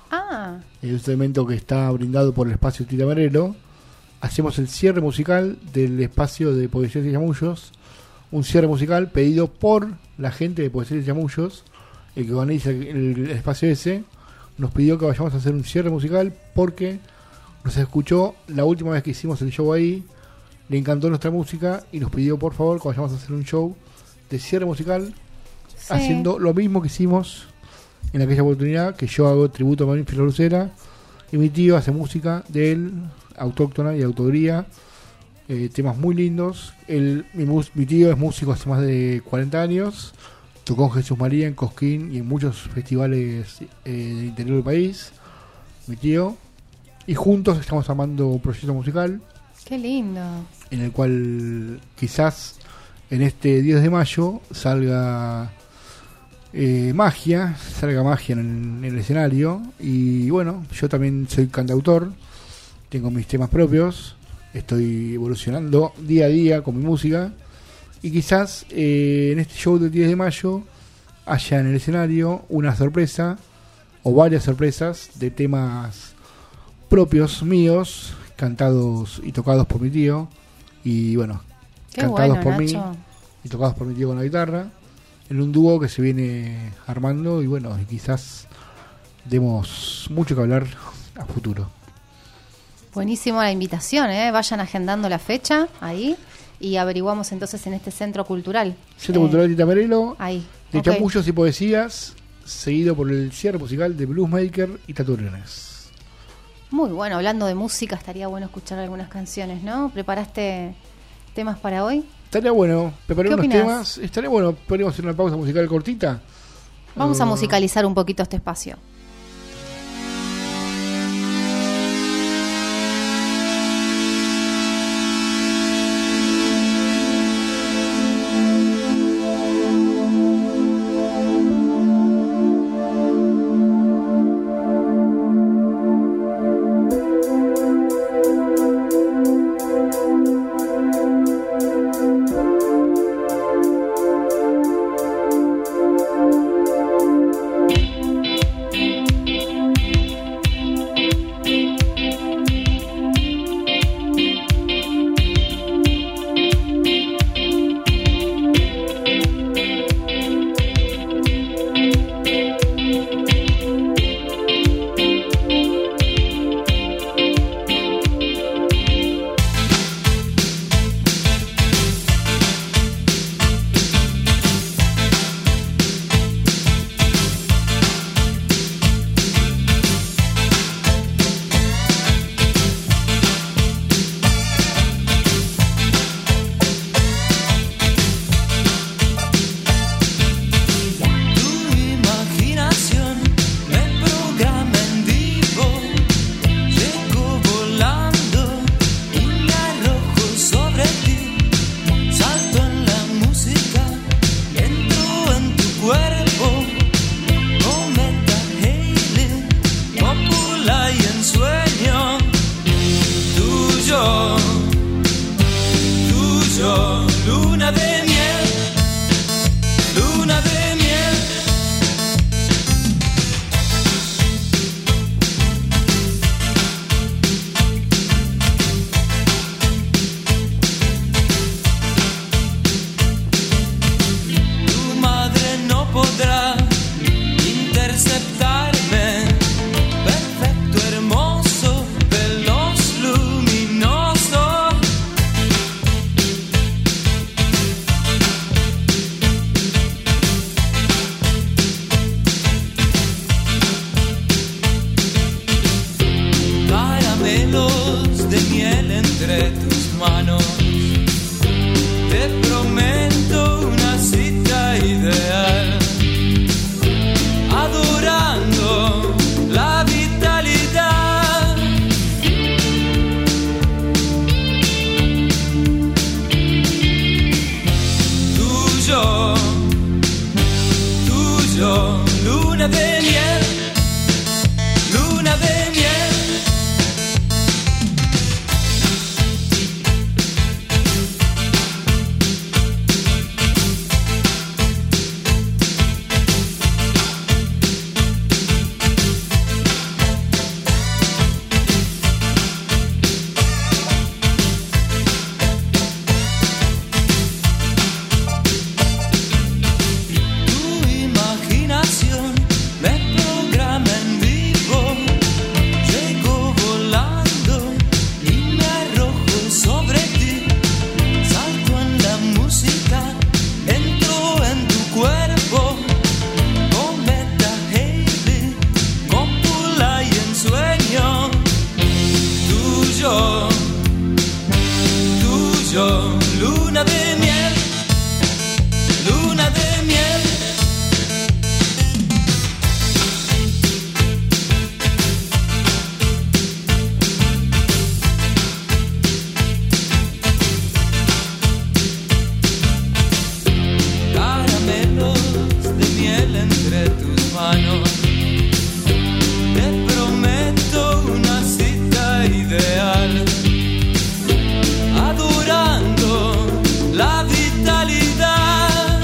[SPEAKER 2] Es un evento que está brindado por el espacio Tita Merelo. Hacemos el cierre musical del espacio de Poesías y Chamullos. Un cierre musical pedido por la gente de Poesías y Chamullos, el que organiza el espacio ese. Nos pidió que vayamos a hacer un cierre musical porque nos escuchó la última vez que hicimos el show ahí, le encantó nuestra música y nos pidió por favor que vayamos a hacer un show de cierre musical, haciendo lo mismo que hicimos en aquella oportunidad, que yo hago tributo a Marín Filarrucera y mi tío hace música de él, autóctona y de autoría, temas muy lindos. Mi tío es músico hace más de 40 años, tocó en Jesús María, en Cosquín y en muchos festivales del interior del país, mi tío, y juntos estamos armando un proyecto musical.
[SPEAKER 4] ¡Qué lindo!
[SPEAKER 2] En el cual quizás en este 10 de mayo salga magia en el escenario. Y bueno, yo también soy cantautor, tengo mis temas propios, estoy evolucionando día a día con mi música. Y quizás en este show del 10 de mayo haya en el escenario una sorpresa o varias sorpresas de temas propios míos, cantados y tocados por mi tío. Y bueno,
[SPEAKER 4] qué
[SPEAKER 2] cantados
[SPEAKER 4] bueno,
[SPEAKER 2] por
[SPEAKER 4] Nacho.
[SPEAKER 2] mí y tocados por mi tío con la guitarra, en un dúo que se viene armando. Y bueno, y quizás demos mucho que hablar a futuro.
[SPEAKER 4] Buenísimo la invitación, vayan agendando la fecha ahí y averiguamos entonces en este centro cultural.
[SPEAKER 2] Centro Cultural Tita Merelo,
[SPEAKER 4] ahí,
[SPEAKER 2] de
[SPEAKER 4] okay.
[SPEAKER 2] Chamullos y Poesías, seguido por el cierre musical de Bluesmaker y Tatuaciones.
[SPEAKER 4] Muy bueno, hablando de música, estaría bueno escuchar algunas canciones, ¿no? ¿Preparaste temas para hoy?
[SPEAKER 2] Estaría bueno, preparé
[SPEAKER 4] ¿Qué
[SPEAKER 2] unos
[SPEAKER 4] opinás?
[SPEAKER 2] temas. Estaría bueno, podríamos hacer una pausa musical cortita.
[SPEAKER 4] Vamos a musicalizar un poquito este espacio.
[SPEAKER 3] tuyo, luna de miel, luna de miel. Caramelos de miel entre tus manos, te prometo una cita ideal, adorando la vitalidad.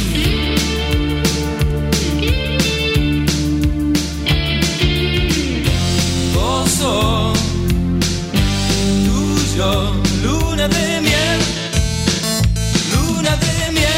[SPEAKER 3] Gozo tuyo, luna de miel, luna de miel.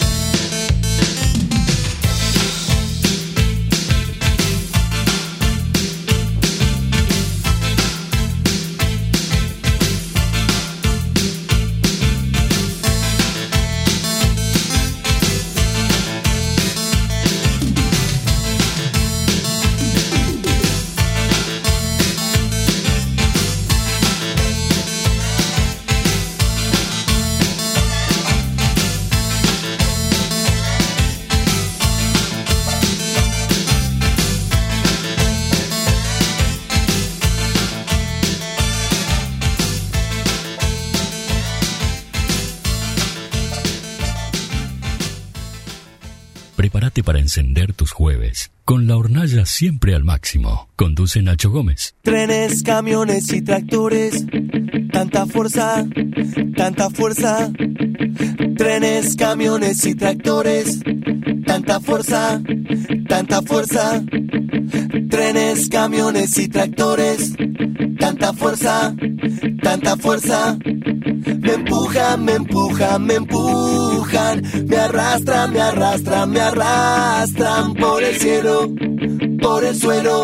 [SPEAKER 1] Prepárate para encender tus jueves con la hornalla siempre al máximo. Conduce Nacho Gómez.
[SPEAKER 5] Trenes, camiones y tractores, tanta fuerza, tanta fuerza. Trenes, camiones y tractores, tanta fuerza, tanta fuerza. Trenes, camiones y tractores, tanta fuerza, tanta fuerza. Me empujan, me empujan, me empujan, me arrastran, me arrastran, me arrastran por el cielo, por el suelo.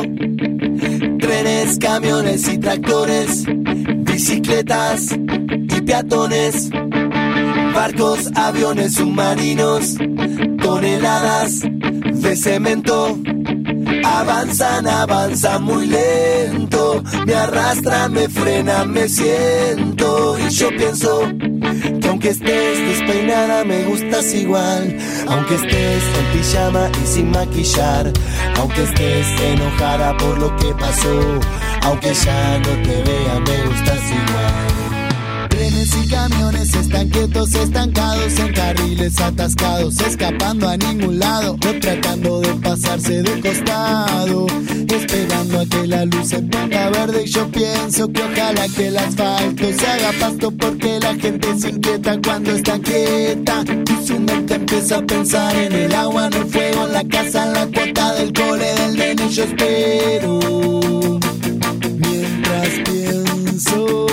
[SPEAKER 5] Trenes, camiones y tractores, bicicletas y peatones, barcos, aviones, submarinos, toneladas de cemento. Avanzan, avanzan muy lento, me arrastran, me frenan, me siento. Y yo pienso que aunque estés despeinada me gustas igual, aunque estés en pijama y sin maquillar, aunque estés enojada por lo que pasó, aunque ya no te vea me gustas igual. Trenes y camiones están quietos, estancados en carriles atascados, escapando a ningún lado o tratando de pasarse de costado, esperando a que la luz se ponga verde. Y yo pienso que ojalá que el asfalto se haga pasto, porque la gente se inquieta cuando está quieta y su mente empieza a pensar en el agua, en el fuego, en la casa, en la cuota del cole del nene. Yo espero mientras pienso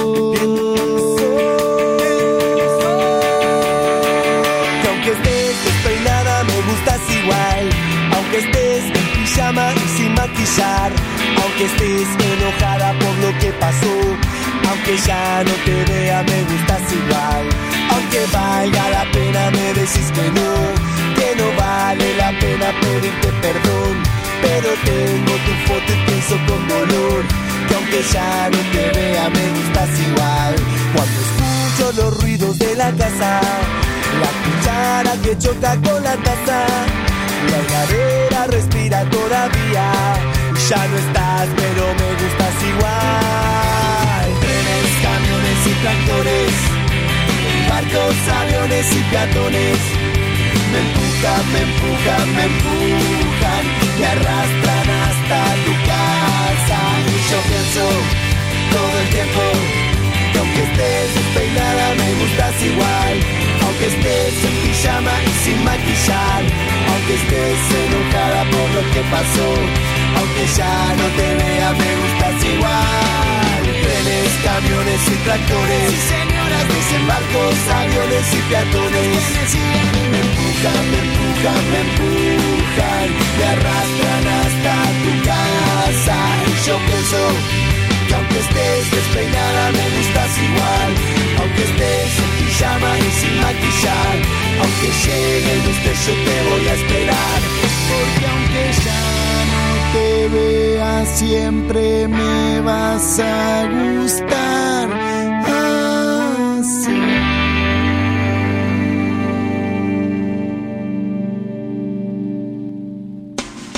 [SPEAKER 5] estés en pijama y sin maquillar, aunque estés enojada por lo que pasó, aunque ya no te vea me gustas igual, aunque valga la pena me decís que no vale la pena pedirte perdón, pero tengo tu foto y pienso con dolor, que aunque ya no te vea me gustas igual. Cuando escucho los ruidos de la casa, la cuchara que choca con la taza, la heladera respira todavía, ya no estás pero me gustas igual. Trenes, camiones y tractores, barcos, aviones y peatones, me empujan, me empujan, me empujan, me arrastran hasta tu casa. Y yo pienso todo el tiempo que aunque estés despeinada me gustas igual, aunque estés en pijama y sin maquillar, aunque estés enojada por lo que pasó, aunque ya no te vea me gustas igual. Trenes, camiones y tractores, sí, señoras dicen barcos, aviones y peatones, me empujan, me empujan, me empujan, me arrastran hasta tu casa. Y yo pienso que aunque estés despeinada me gustas igual, aunque estés en pijama y sin maquillar, aunque llegue el destello te voy a esperar, porque aunque ya no te vea siempre me vas a gustar.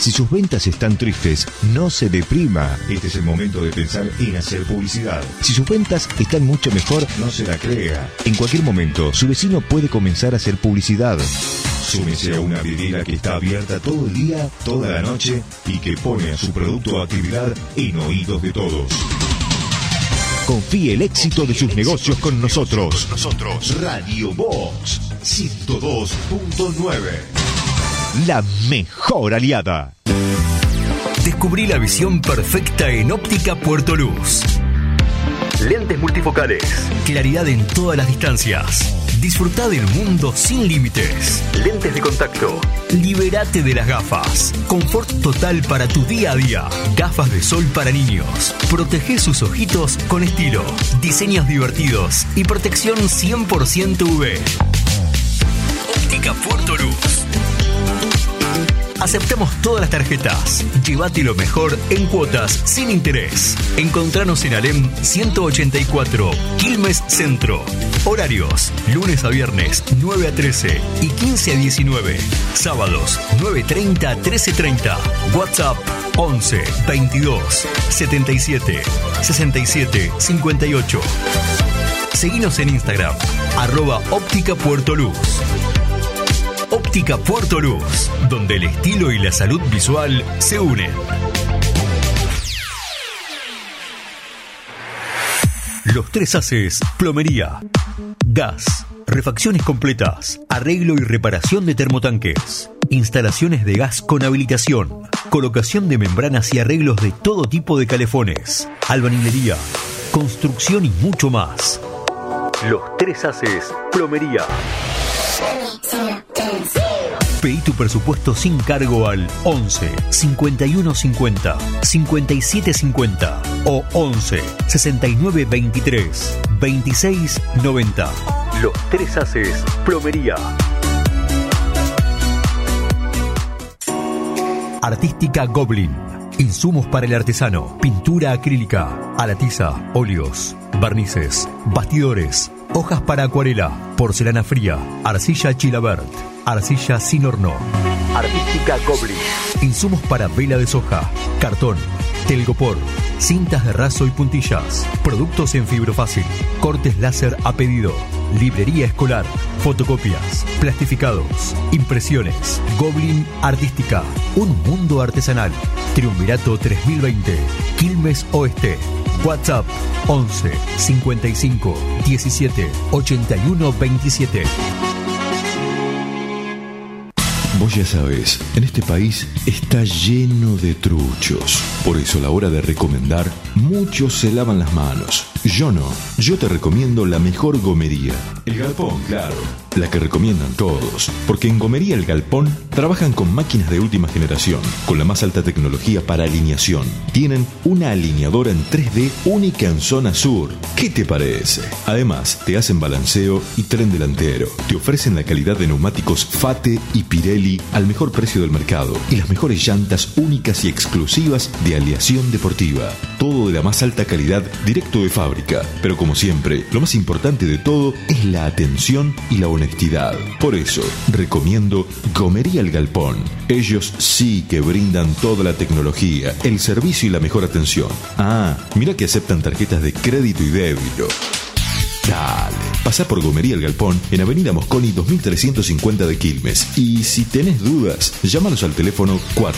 [SPEAKER 6] Si sus ventas están tristes, no se deprima. Este es el momento de pensar en hacer publicidad. Si sus ventas están mucho mejor, no se la crea. En cualquier momento, su vecino puede comenzar a hacer publicidad. Súmese a una vidriera que está abierta todo el día, toda la noche y que pone a su producto o actividad en oídos de todos. Confíe el éxito de sus negocios con nosotros. Radio Vox 102.9. La mejor aliada.
[SPEAKER 1] Descubrí la visión perfecta en Óptica Puerto Luz. Lentes multifocales, claridad en todas las distancias. Disfrutá del mundo sin límites. Lentes de contacto. Libérate de las gafas. Confort total para tu día a día. Gafas de sol para niños. Protege sus ojitos con estilo. Diseños divertidos y protección 100% UV. Óptica Puerto Luz. Aceptamos todas las tarjetas. Llévate lo mejor en cuotas sin interés. Encontranos en Alem 184, Quilmes Centro. Horarios: lunes a viernes 9 a 13 y 15 a 19. Sábados 9:30 a 13:30. WhatsApp 11 22 77 67 58. Seguinos en Instagram @Óptica Puerto Luz. Óptica Puerto Luz, donde el estilo y la salud visual se unen. Los Tres Haces, plomería, gas, refacciones completas, arreglo y reparación de termotanques, instalaciones de gas con habilitación, colocación de membranas y arreglos de todo tipo de calefones, albañilería, construcción y mucho más. Los Tres Haces, plomería. Pedí tu presupuesto sin cargo al 11 51 50 57 50 o 11 69 23 26 90. Los Tres Haces, plomería. Artística Goblin. Insumos para el artesano. Pintura acrílica, a la tiza, óleos, barnices, bastidores, hojas para acuarela, porcelana fría, arcilla Chilabert, arcilla sin horno. Artística Goblin. Insumos para vela de soja, cartón, telgopor, cintas de raso y puntillas, productos en fibrofácil, cortes láser a pedido, librería escolar, fotocopias, plastificados, impresiones. Goblin Artística, un mundo artesanal. Triunvirato 3020, Quilmes Oeste. WhatsApp 11 55 17 81 27.
[SPEAKER 6] Vos ya sabés, en este país está lleno de truchos. Por eso a la hora de recomendar, muchos se lavan las manos. Yo no. Yo te recomiendo la mejor gomería. El Galpón, claro. La que recomiendan todos. Porque en Gomería El Galpón trabajan con máquinas de última generación, con la más alta tecnología para alineación. Tienen una alineadora en 3D única en zona sur. ¿Qué te parece? Además, te hacen balanceo y tren delantero. Te ofrecen la calidad de neumáticos Fate y Pirelli al mejor precio del mercado y las mejores llantas únicas y exclusivas de aleación deportiva. Todo de la más alta calidad directo de fábrica. Pero como siempre, lo más importante de todo es la atención y la honestidad. Por eso, recomiendo Gomería El Galpón. Ellos sí que brindan toda la tecnología, el servicio y la mejor atención. Ah, mira que aceptan tarjetas de crédito y débito. Dale, pasá por Gomería El Galpón en Avenida Mosconi 2350 de Quilmes. Y si tenés dudas, llámanos al teléfono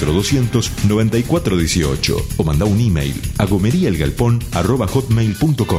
[SPEAKER 6] 4200-9418 o mandá un email a gomeriaelgalpón@hotmail.com.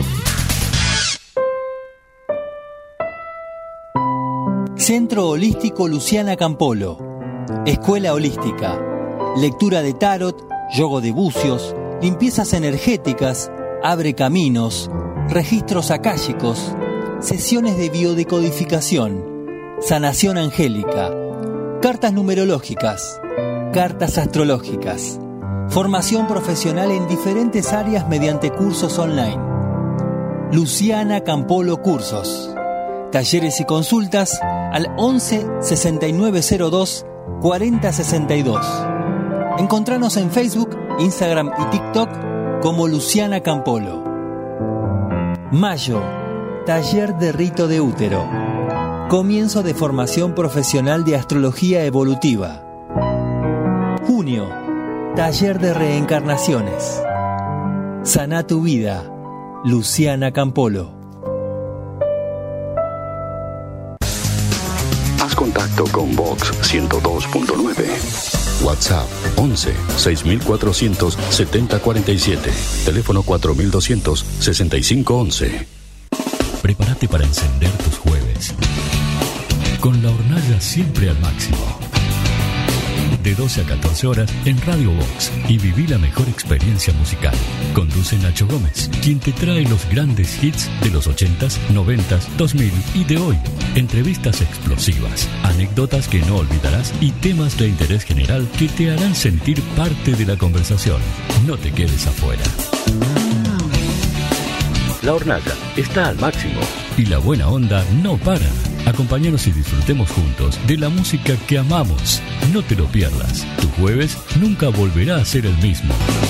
[SPEAKER 7] Centro Holístico Luciana Campolo. Escuela Holística. Lectura de tarot, yoga de bucios, limpiezas energéticas, abre caminos, registros akáshicos, sesiones de biodecodificación, sanación angélica, cartas numerológicas, cartas astrológicas, formación profesional en diferentes áreas mediante cursos online. Luciana Campolo Cursos. Talleres y consultas al 11 6902 4062. Encontranos en Facebook, Instagram y TikTok como Luciana Campolo. Mayo, taller de rito de útero. Comienzo de formación profesional de astrología evolutiva. Junio, junio, Taller de Reencarnaciones. Saná tu vida, Luciana Campolo.
[SPEAKER 1] Haz contacto con Vox 102.9. WhatsApp 11 6400 7047. Teléfono 4200 6511. Prepárate para encender tus jueves. Con la hornalla siempre al máximo. De 12 a 14 horas en Radio Vox y viví la mejor experiencia musical. Conduce Nacho Gómez, quien te trae los grandes hits de los 80s, 90s, 2000 y de hoy. Entrevistas explosivas, anécdotas que no olvidarás y temas de interés general que te harán sentir parte de la conversación. No te quedes afuera. La hornalla está al máximo y la buena onda no para. Acompáñanos y disfrutemos juntos de la música que amamos. No te lo pierdas. Tu jueves nunca volverá a ser el mismo.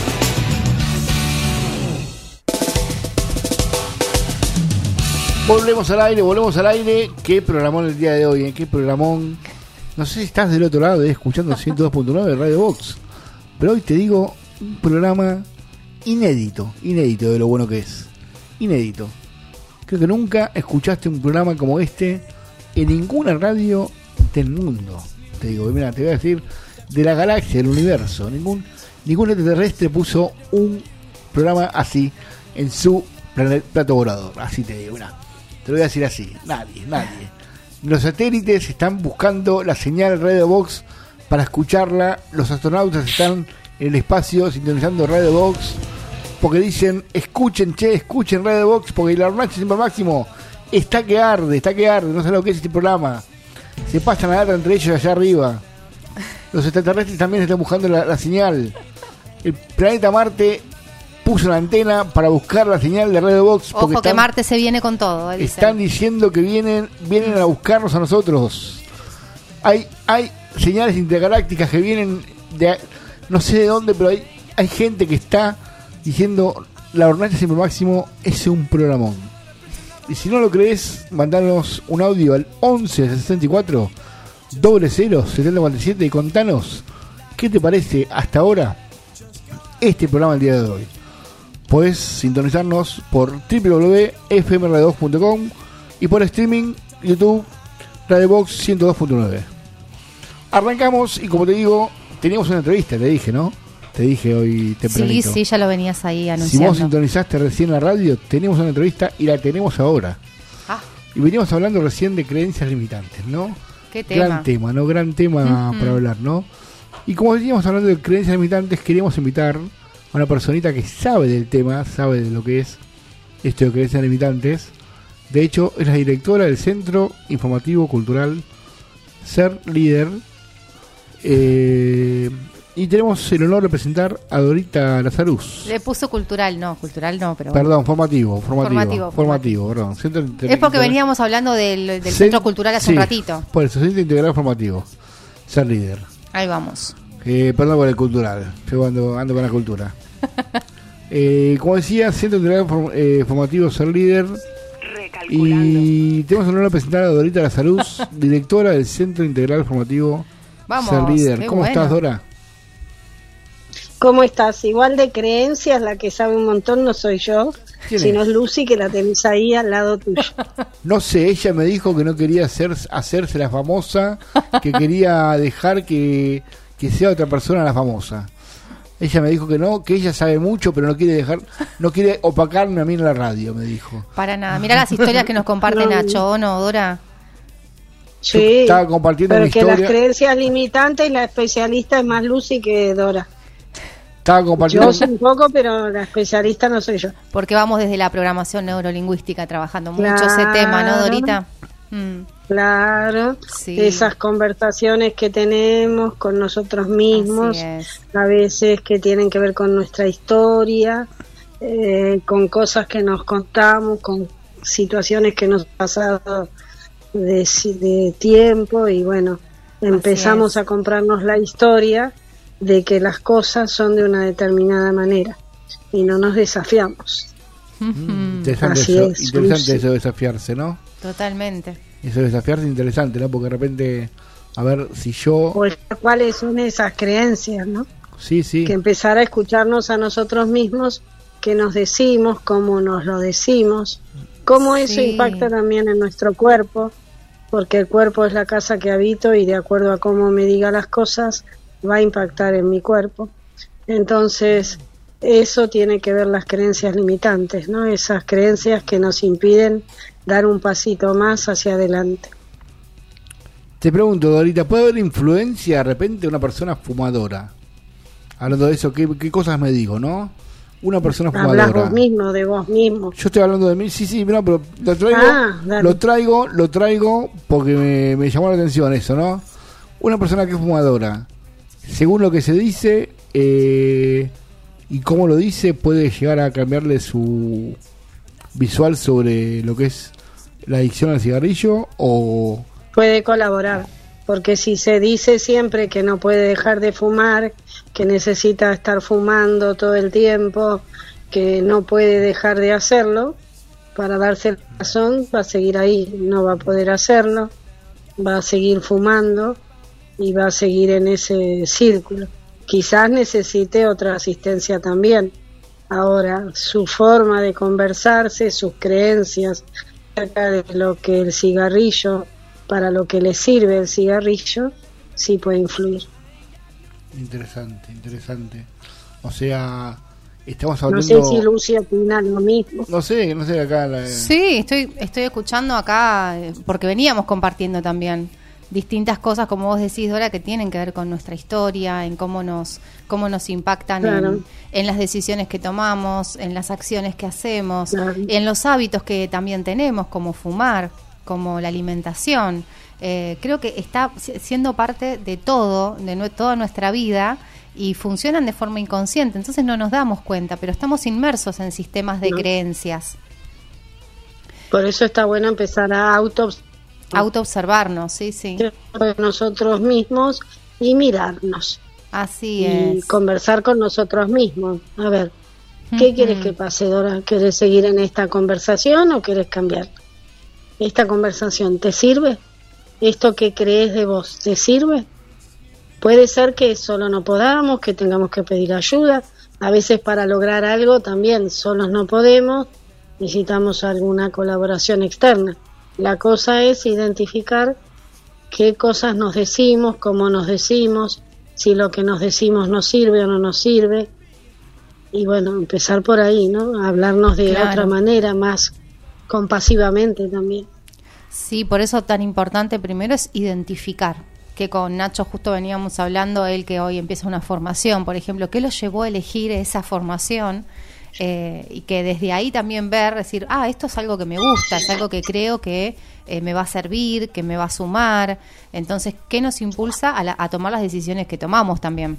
[SPEAKER 2] Volvemos al aire. Qué programón el día de hoy, qué programón. No sé si estás del otro lado, escuchando 102.9 de Radio Vox. Pero hoy te digo, un programa inédito de lo bueno que es. Inédito. Creo que nunca escuchaste un programa como este en ninguna radio del mundo. Te digo, mira, te voy a decir, de la galaxia, del universo. Ningún extraterrestre puso un programa así en su plato volador. Así te digo, mira. Te lo voy a decir así. Nadie. Los satélites están buscando la señal Radio Vox para escucharla. Los astronautas están en el espacio sintonizando Radio Vox porque dicen, escuchen Radio Vox porque la hornalla siempre al máximo. Está que arde, no sé lo que es este programa. Se pasan la data entre ellos allá arriba. Los extraterrestres también están buscando la señal. El planeta Marte puso una antena para buscar la señal de Radio Vox.
[SPEAKER 4] Ojo que Marte se viene con todo.
[SPEAKER 2] Están diciendo que vienen a buscarnos a nosotros. Hay señales intergalácticas que vienen de no sé de dónde, pero hay gente que está diciendo la hornalla siempre máximo es un programón. Y si no lo crees, mandanos un audio al 11 64 00 7047 y contanos qué te parece hasta ahora este programa el día de hoy. Podés sintonizarnos por www.fmradio2.com y por streaming YouTube Radio Vox 102.9. Arrancamos y como te digo, teníamos una entrevista, te dije, ¿no? Te dije hoy tempranito.
[SPEAKER 4] Sí, ya lo venías ahí anunciando.
[SPEAKER 2] Si vos sintonizaste recién la radio, tenemos una entrevista y la tenemos ahora. Y veníamos hablando recién de creencias limitantes, ¿no?
[SPEAKER 4] ¿Qué tema?
[SPEAKER 2] Gran tema para hablar, ¿no? Y como veníamos hablando de creencias limitantes, queríamos invitar a una personita que sabe del tema, sabe de lo que es esto de creencias limitantes. De hecho, es la directora del Centro Informativo Cultural Ser Líder. Y tenemos el honor de presentar a Dorita Lazarus.
[SPEAKER 4] Le puso cultural no, pero...
[SPEAKER 2] Perdón, formativo, perdón.
[SPEAKER 4] Es porque veníamos hablando del Centro Cultural hace un ratito.
[SPEAKER 2] Por eso, Centro Integral Formativo, Ser Líder.
[SPEAKER 4] Ahí vamos.
[SPEAKER 2] Perdón por el cultural, yo ando con la cultura. Como decía, Centro Integral Formativo Ser Líder. Y tenemos el honor de presentar a Dorita Lazarus, directora del Centro Integral Formativo Ser Líder. ¿Cómo estás, Dora?
[SPEAKER 8] ¿Cómo estás? Igual de creencias, la que sabe un montón no soy yo, sino es Lucy, que la tenés ahí al lado tuyo.
[SPEAKER 2] No sé, ella me dijo que no quería hacerse la famosa, que quería dejar que sea otra persona la famosa. Ella me dijo que no, que ella sabe mucho, pero no quiere opacarme a mí en la radio, me dijo.
[SPEAKER 4] Para nada. Mirá las historias que nos comparte Nacho, ¿o no, Dora?
[SPEAKER 8] Sí,
[SPEAKER 2] estaba compartiendo
[SPEAKER 8] pero
[SPEAKER 2] mi
[SPEAKER 8] que
[SPEAKER 2] historia.
[SPEAKER 8] Las creencias limitantes, la especialista es más Lucy que Dora.
[SPEAKER 2] Estaba compartiendo.
[SPEAKER 8] Yo soy un poco, pero la especialista no soy yo.
[SPEAKER 4] Porque vamos desde la programación neurolingüística trabajando mucho ese tema, ¿no, Dorita?
[SPEAKER 8] Claro,
[SPEAKER 4] Sí.
[SPEAKER 8] Esas conversaciones que tenemos con nosotros mismos, a veces que tienen que ver con nuestra historia, con cosas que nos contamos, con situaciones que nos han pasado de tiempo, y bueno, empezamos a comprarnos la historia de que las cosas son de una determinada manera y no nos desafiamos.
[SPEAKER 2] Interesante eso de desafiarse, ¿no?
[SPEAKER 4] Totalmente.
[SPEAKER 2] Eso de desafiarse es interesante, ¿no? Porque de repente A ver si yo...
[SPEAKER 8] Pues cuáles son esas creencias, ¿no?
[SPEAKER 2] Sí, sí.
[SPEAKER 8] Que empezar a escucharnos a nosotros mismos, qué nos decimos, cómo nos lo decimos, cómo eso impacta también en nuestro cuerpo, porque el cuerpo es la casa que habito y de acuerdo a cómo me diga las cosas, va a impactar en mi cuerpo. Entonces, eso tiene que ver las creencias limitantes, ¿no? Esas creencias que nos impiden dar un pasito más hacia adelante.
[SPEAKER 2] Te pregunto, Dorita, ¿puede haber influencia de repente de una persona fumadora? Hablando de eso, ¿qué cosas me digo, no? Una persona fumadora.
[SPEAKER 8] Hablas vos mismo, de vos mismo.
[SPEAKER 2] Yo estoy hablando de mí, sí, no, pero lo traigo porque me llamó la atención eso, ¿no? Una persona que es fumadora, según lo que se dice y cómo lo dice, puede llegar a cambiarle su visual sobre lo que es la adicción al cigarrillo o...
[SPEAKER 8] Puede colaborar, porque si se dice siempre que no puede dejar de fumar, que necesita estar fumando todo el tiempo, que no puede dejar de hacerlo, para darse razón va a seguir ahí, no va a poder hacerlo, va a seguir fumando y va a seguir en ese círculo. Quizás necesite otra asistencia también. Ahora, su forma de conversarse, sus creencias acerca de lo que el cigarrillo, para lo que le sirve el cigarrillo, sí puede influir.
[SPEAKER 2] Interesante. O sea, estamos hablando...
[SPEAKER 8] No sé si Lucy opina lo mismo.
[SPEAKER 2] No sé acá...
[SPEAKER 4] Sí, estoy escuchando acá, porque veníamos compartiendo también distintas cosas, como vos decís, Dora, que tienen que ver con nuestra historia, en cómo nos impactan
[SPEAKER 8] claro.
[SPEAKER 4] en las decisiones que tomamos, en las acciones que hacemos, claro. En los hábitos que también tenemos, como fumar, como la alimentación. Creo que está siendo parte de todo, toda nuestra vida, y funcionan de forma inconsciente, entonces no nos damos cuenta, pero estamos inmersos en sistemas de creencias.
[SPEAKER 8] Por eso está bueno empezar a
[SPEAKER 4] autoobservarnos, sí.
[SPEAKER 8] Nosotros mismos y mirarnos.
[SPEAKER 4] Así es.
[SPEAKER 8] Y conversar con nosotros mismos. A ver, ¿qué quieres que pase, Dora? ¿Quieres seguir en esta conversación o quieres cambiar? ¿Esta conversación te sirve? ¿Esto que crees de vos te sirve? Puede ser que solo no podamos, que tengamos que pedir ayuda. A veces para lograr algo también solos no podemos, necesitamos alguna colaboración externa. La cosa es identificar qué cosas nos decimos, cómo nos decimos, si lo que nos decimos nos sirve o no nos sirve. Y bueno, empezar por ahí, ¿no? Hablarnos de otra manera, más compasivamente también.
[SPEAKER 4] Sí, por eso tan importante primero es identificar, que con Nacho justo veníamos hablando, él que hoy empieza una formación, por ejemplo, ¿qué lo llevó a elegir esa formación? Y que desde ahí también decir, esto es algo que me gusta, es algo que creo que me va a servir, que me va a sumar. Entonces, ¿qué nos impulsa a tomar las decisiones que tomamos también?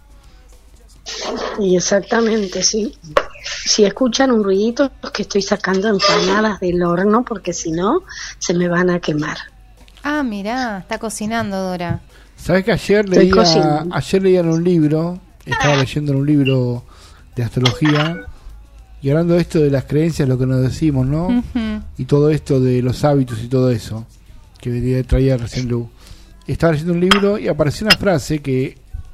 [SPEAKER 8] Y exactamente, sí. Si escuchan un ruidito, es que estoy sacando empanadas del horno, porque si no, se me van a quemar.
[SPEAKER 4] Mirá, está cocinando, Dora.
[SPEAKER 2] ¿Sabés que ayer leía en un libro, estaba leyendo en un libro de astrología, y hablando de esto de las creencias, lo que nos decimos, ¿no? Uh-huh. Y todo esto de los hábitos y todo eso, que traía recién Lu. Estaba leyendo un libro y apareció una frase que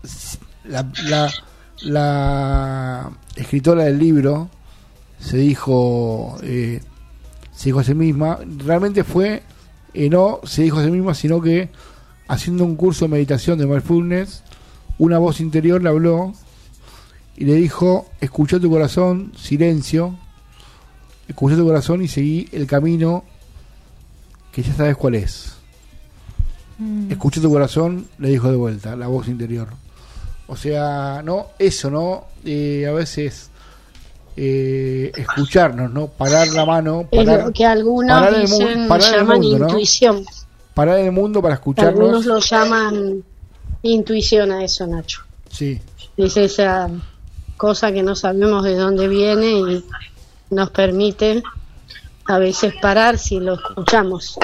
[SPEAKER 2] la escritora del libro se dijo a sí misma, realmente no se dijo a sí misma, sino que haciendo un curso de meditación de mindfulness, una voz interior le habló y le dijo: escucha tu corazón, silencio, escucha tu corazón y seguí el camino que ya sabes cuál es. Escucha tu corazón, le dijo de vuelta la voz interior. O sea, no, eso, ¿no? A veces escucharnos, ¿no? Parar la mano,
[SPEAKER 8] es lo que algunos llaman intuición, ¿no?
[SPEAKER 2] Parar el mundo para escucharnos.
[SPEAKER 8] Algunos lo llaman intuición a eso, Nacho.
[SPEAKER 2] Sí.
[SPEAKER 8] Es esa cosa que no sabemos de dónde viene y nos permite a veces parar si lo escuchamos.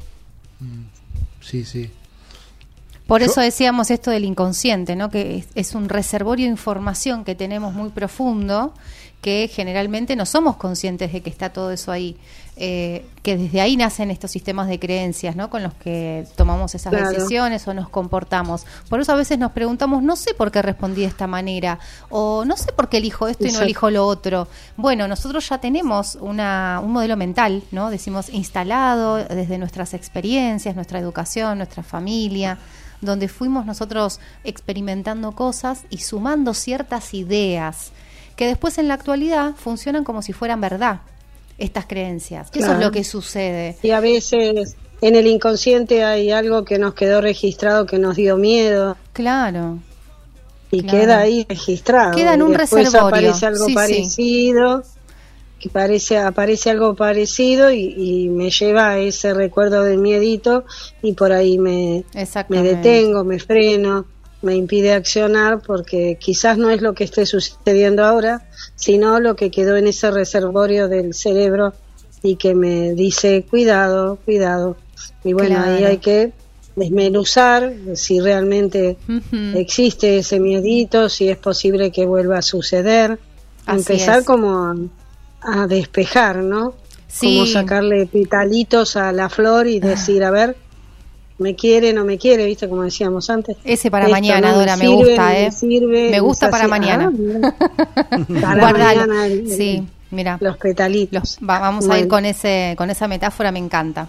[SPEAKER 2] Sí.
[SPEAKER 4] Por eso decíamos esto del inconsciente, ¿no? Que es un reservorio de información que tenemos muy profundo, que generalmente no somos conscientes de que está todo eso ahí, que desde ahí nacen estos sistemas de creencias, ¿no? Con los que tomamos esas decisiones o nos comportamos. Por eso a veces nos preguntamos, no sé por qué respondí de esta manera, o no sé por qué elijo esto y no elijo lo otro. Bueno, nosotros ya tenemos un modelo mental, ¿no? Decimos instalado desde nuestras experiencias, nuestra educación, nuestra familia, donde fuimos nosotros experimentando cosas y sumando ciertas ideas que después en la actualidad funcionan como si fueran verdad, estas creencias. Eso es lo que sucede.
[SPEAKER 8] Y a veces en el inconsciente hay algo que nos quedó registrado, que nos dio miedo.
[SPEAKER 4] Claro.
[SPEAKER 8] Y queda ahí registrado.
[SPEAKER 4] Queda en un reservorio.
[SPEAKER 8] Aparece algo parecido, que aparece algo parecido y me lleva a ese recuerdo del miedito y por ahí me detengo, me freno, me impide accionar porque quizás no es lo que esté sucediendo ahora, sino lo que quedó en ese reservorio del cerebro y que me dice cuidado. Y bueno, ahí hay que desmenuzar si realmente existe ese miedito, si es posible que vuelva a suceder. Empezar como a despejar, ¿no? Sí. Como sacarle petalitos a la flor y decir, a ver, me quiere, no me quiere, ¿viste? Como decíamos antes.
[SPEAKER 4] Ese para mañana, no Dora, me gusta, ¿eh? Me gusta para mañana.
[SPEAKER 8] Para mañana.
[SPEAKER 4] Sí, mira.
[SPEAKER 8] Los petalitos.
[SPEAKER 4] Vamos a ir con esa metáfora, me encanta.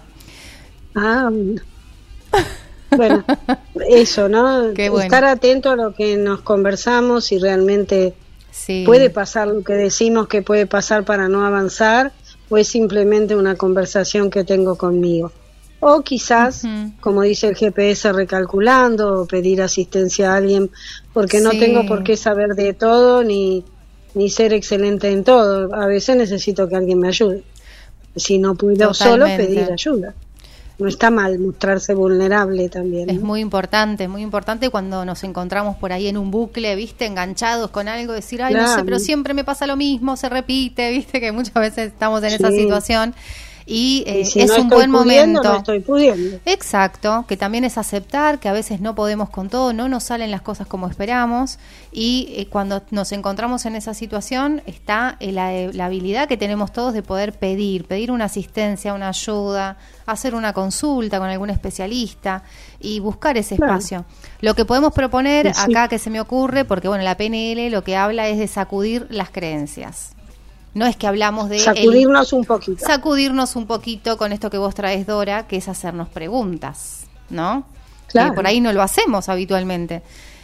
[SPEAKER 8] Bueno, eso, ¿no? Estar atento a lo que nos conversamos y realmente puede pasar lo que decimos que puede pasar para no avanzar o es simplemente una conversación que tengo conmigo. O quizás, como dice el GPS, recalculando o pedir asistencia a alguien, porque no tengo por qué saber de todo ni ser excelente en todo. A veces necesito que alguien me ayude. Si no puedo solo, pedir ayuda. No está mal mostrarse vulnerable también, ¿no?
[SPEAKER 4] Es muy importante cuando nos encontramos por ahí en un bucle, ¿viste? Enganchados con algo, decir, ay, no sé, pero siempre me pasa lo mismo, se repite, ¿viste? Que muchas veces estamos en esa situación. Y si es un buen momento.
[SPEAKER 8] No estoy pudiendo.
[SPEAKER 4] Exacto, que también es aceptar que a veces no podemos con todo, no nos salen las cosas como esperamos y cuando nos encontramos en esa situación está la habilidad que tenemos todos de poder pedir una asistencia, una ayuda, hacer una consulta con algún especialista y buscar ese espacio. Lo que podemos proponer acá que se me ocurre, porque bueno, la PNL lo que habla es de sacudir las creencias. No es que hablamos de
[SPEAKER 8] sacudirnos un poquito.
[SPEAKER 4] Sacudirnos un poquito con esto que vos traes, Dora, que es hacernos preguntas, ¿no?
[SPEAKER 8] Claro.
[SPEAKER 4] Que por ahí no lo hacemos habitualmente.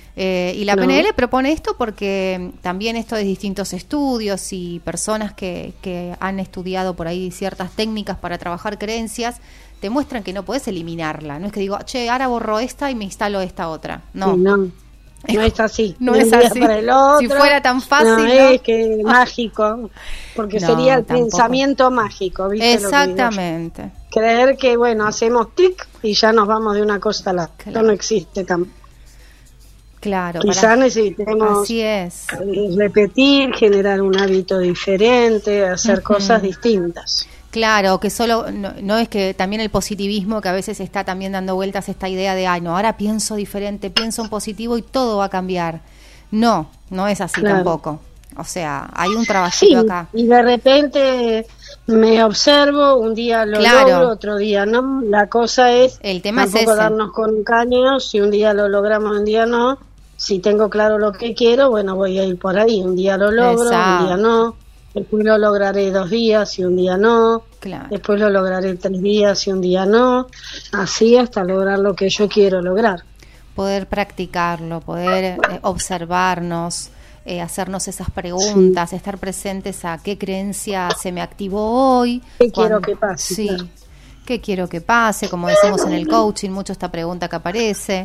[SPEAKER 4] Y la PNL propone esto porque también esto de distintos estudios y personas que han estudiado por ahí ciertas técnicas para trabajar creencias, te muestran que no podés eliminarla. No es que digo, ahora borro esta y me instalo esta otra. No.
[SPEAKER 8] No es así.
[SPEAKER 4] No es así.
[SPEAKER 8] Para el otro,
[SPEAKER 4] si fuera tan fácil.
[SPEAKER 8] No es que mágico, porque sería el pensamiento mágico, ¿viste?
[SPEAKER 4] Exactamente.
[SPEAKER 8] Creer que, bueno, hacemos tic y ya nos vamos de una cosa a la otra. Claro. No existe tampoco.
[SPEAKER 4] Claro.
[SPEAKER 8] Quizás necesitemos repetir, generar un hábito diferente, hacer cosas distintas.
[SPEAKER 4] Claro, que solo, no es que también el positivismo, que a veces está también dando vueltas esta idea de, ahora pienso diferente, pienso en positivo y todo va a cambiar. No es así tampoco. O sea, hay un trabajito acá.
[SPEAKER 8] Y de repente me observo, un día lo logro, otro día no. La cosa es
[SPEAKER 4] el tema
[SPEAKER 8] tampoco darnos con caños, si un día lo logramos, un día no. Si tengo claro lo que quiero, bueno, voy a ir por ahí. Un día lo logro, un día no. Después lo lograré 2 días y un día no.
[SPEAKER 4] Claro.
[SPEAKER 8] Después lo lograré 3 días y un día no. Así hasta lograr lo que yo quiero lograr.
[SPEAKER 4] Poder practicarlo, poder observarnos, hacernos esas preguntas, estar presentes a qué creencia se me activó hoy.
[SPEAKER 8] ¿Qué quiero que pase?
[SPEAKER 4] Sí, ¿qué quiero que pase? Como decimos en el coaching, mucho esta pregunta que aparece.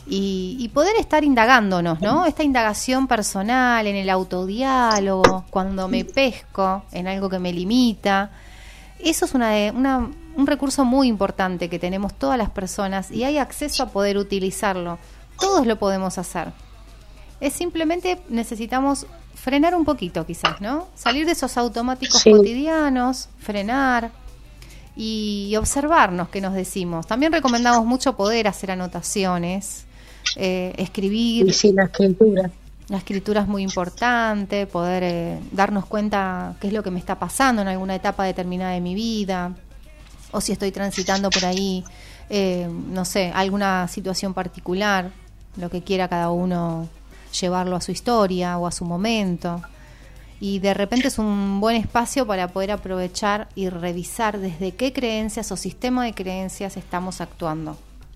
[SPEAKER 4] Y poder estar indagándonos, ¿no? Esta indagación personal, en el autodiálogo, cuando me pesco en algo que me limita. Eso es un recurso muy importante que tenemos todas las personas y hay acceso a poder utilizarlo. Todos lo podemos hacer. Es simplemente necesitamos frenar un poquito quizás, ¿no? Salir de esos automáticos cotidianos, frenar y observarnos qué nos decimos. También recomendamos mucho poder hacer anotaciones, escribir.
[SPEAKER 8] Y sí, la escritura.
[SPEAKER 4] La escritura es muy importante, poder darnos cuenta qué es lo que me está pasando en alguna etapa determinada de mi vida, o si estoy transitando por ahí, no sé, alguna situación particular, lo que quiera cada uno llevarlo a su historia o a su momento. Y de repente es un buen espacio para poder aprovechar y revisar desde qué creencias o sistema de creencias estamos actuando.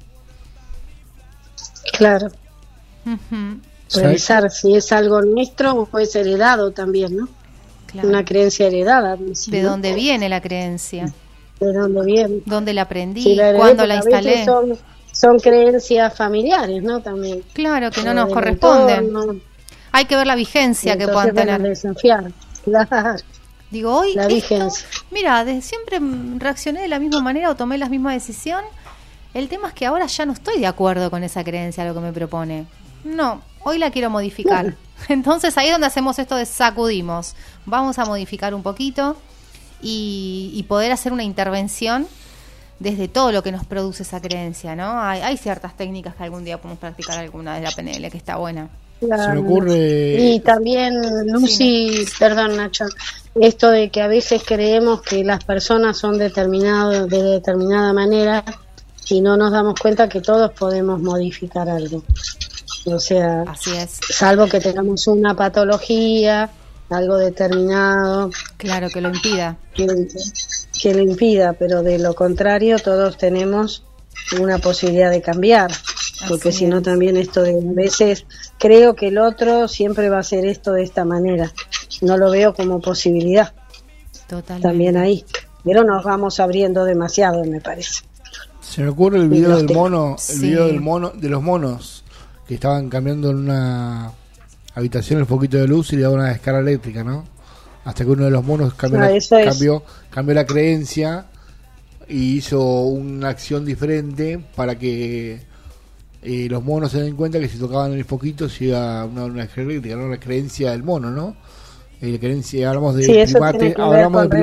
[SPEAKER 8] Claro.
[SPEAKER 4] Uh-huh.
[SPEAKER 8] Revisar si es algo nuestro o es heredado también, ¿no?
[SPEAKER 4] Claro.
[SPEAKER 8] Una creencia heredada. ¿Sí,
[SPEAKER 4] ¿De
[SPEAKER 8] no?
[SPEAKER 4] dónde viene la creencia?
[SPEAKER 8] ¿De dónde viene?
[SPEAKER 4] ¿Dónde la aprendí?
[SPEAKER 8] Sí,
[SPEAKER 4] ¿Cuándo la instalé?
[SPEAKER 8] Son creencias familiares, ¿no? También.
[SPEAKER 4] Claro, que no nos corresponden.
[SPEAKER 8] Entorno.
[SPEAKER 4] Hay que ver la vigencia que puedan tener.
[SPEAKER 8] Desafiar. Claro.
[SPEAKER 4] Digo, hoy
[SPEAKER 8] la vigencia.
[SPEAKER 4] Mira, siempre reaccioné de la misma manera o tomé la misma decisión. El tema es que ahora ya no estoy de acuerdo con esa creencia, lo que me propone. No, hoy la quiero modificar. Claro. Entonces ahí es donde hacemos esto de sacudimos. Vamos a modificar un poquito y poder hacer una intervención desde todo lo que nos produce esa creencia, ¿no? Hay ciertas técnicas que algún día podemos practicar, alguna de la PNL que está buena.
[SPEAKER 8] Claro.
[SPEAKER 2] Se me ocurre...
[SPEAKER 8] Y también, Lucy, perdón Nacho, esto de que a veces creemos que las personas son determinadas de determinada manera y no nos damos cuenta que todos podemos modificar algo. O sea,
[SPEAKER 4] así es.
[SPEAKER 8] Salvo que tengamos una patología, algo determinado.
[SPEAKER 4] Claro, que lo impida.
[SPEAKER 8] Que lo impida, pero de lo contrario todos tenemos una posibilidad de cambiar. Porque si no también esto de a veces creo que el otro siempre va a hacer esto de esta manera. No lo veo como posibilidad.
[SPEAKER 4] Totalmente.
[SPEAKER 8] También ahí. Pero nos vamos abriendo demasiado, me parece.
[SPEAKER 2] Se me ocurre el video del mono, video del mono, de los monos que estaban cambiando en una habitación el foquito de luz y le daban una descarga eléctrica, ¿no? Hasta que uno de los monos cambió la creencia y hizo una acción diferente para que los monos se den cuenta que si tocaban el foquito se iba a una descarga eléctrica, ¿no? La creencia del mono, ¿no? La creencia, hablamos de primates, hablamos de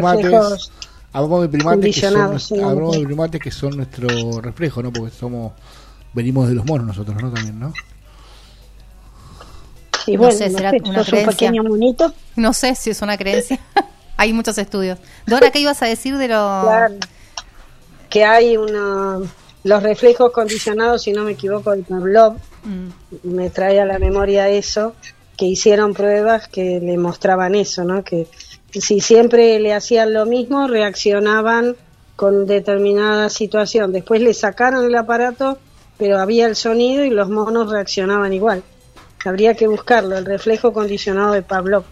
[SPEAKER 2] primates que son nuestro reflejo, ¿no? Porque venimos de los monos nosotros, ¿no? También, ¿no?
[SPEAKER 8] Y bueno, no sé, ¿será una creencia? ¿Un pequeño monito?
[SPEAKER 4] No sé si es una creencia. Hay muchos estudios. Dora, ¿qué ibas a decir de lo...?
[SPEAKER 8] Claro, que hay los reflejos condicionados, si no me equivoco, de Pavlov. Me trae a la memoria eso, que hicieron pruebas que le mostraban eso, ¿no? Que si siempre le hacían lo mismo, reaccionaban con determinada situación. Después le sacaron el aparato, pero había el sonido y los monos reaccionaban igual. Habría que buscarlo, el reflejo condicionado de Pavlov.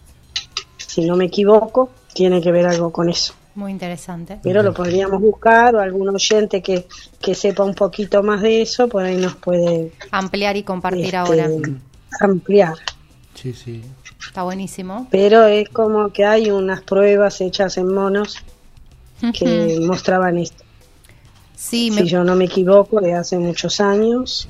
[SPEAKER 8] Si no me equivoco, tiene que ver algo con eso.
[SPEAKER 4] Muy interesante.
[SPEAKER 8] Pero lo podríamos buscar, o algún oyente que sepa un poquito más de eso, por ahí nos puede...
[SPEAKER 4] ampliar y compartir ahora.
[SPEAKER 8] Ampliar.
[SPEAKER 2] Sí, sí.
[SPEAKER 4] Está buenísimo.
[SPEAKER 8] Pero es como que hay unas pruebas hechas en monos que mostraban esto.
[SPEAKER 4] Sí,
[SPEAKER 8] si yo no me equivoco, de hace muchos años.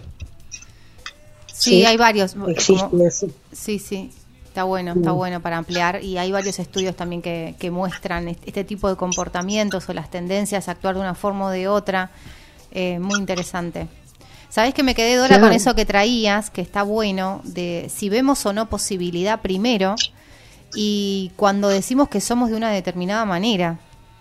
[SPEAKER 4] Sí, hay varios.
[SPEAKER 8] Existe eso.
[SPEAKER 4] Sí. Está bueno para ampliar. Y hay varios estudios también que muestran este tipo de comportamientos o las tendencias a actuar de una forma o de otra. Muy interesante. ¿Sabés que me quedé, Dora, con eso que traías, que está bueno, de si vemos o no posibilidad primero, y cuando decimos que somos de una determinada manera?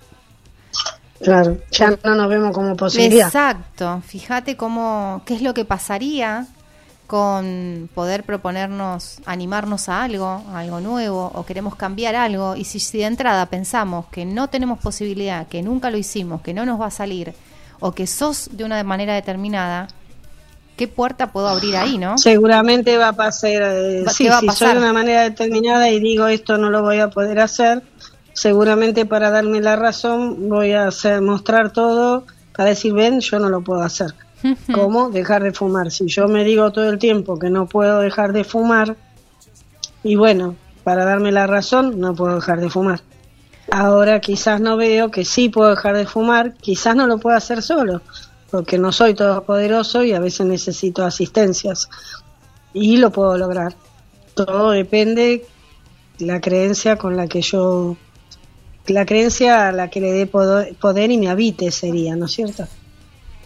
[SPEAKER 8] Claro, ya no nos vemos como posibilidad.
[SPEAKER 4] Exacto. Fíjate qué es lo que pasaría con poder proponernos, animarnos a algo nuevo, o queremos cambiar algo, y si de entrada pensamos que no tenemos posibilidad, que nunca lo hicimos, que no nos va a salir, o que sos de una manera determinada, ¿qué puerta puedo abrir ahí, no?
[SPEAKER 8] Seguramente va a pasar, si soy de una manera determinada y digo esto no lo voy a poder hacer, seguramente para darme la razón voy a mostrar todo para decir, ven, yo no lo puedo hacer. ¿Cómo? Dejar de fumar. Si yo me digo todo el tiempo que no puedo dejar de fumar, y bueno, para darme la razón no puedo dejar de fumar. Ahora quizás no veo que sí puedo dejar de fumar, quizás no lo puedo hacer solo, porque no soy todopoderoso y a veces necesito asistencias, y lo puedo lograr. Todo depende de la creencia con la que la creencia a la que le dé poder y me habite sería, ¿no es cierto?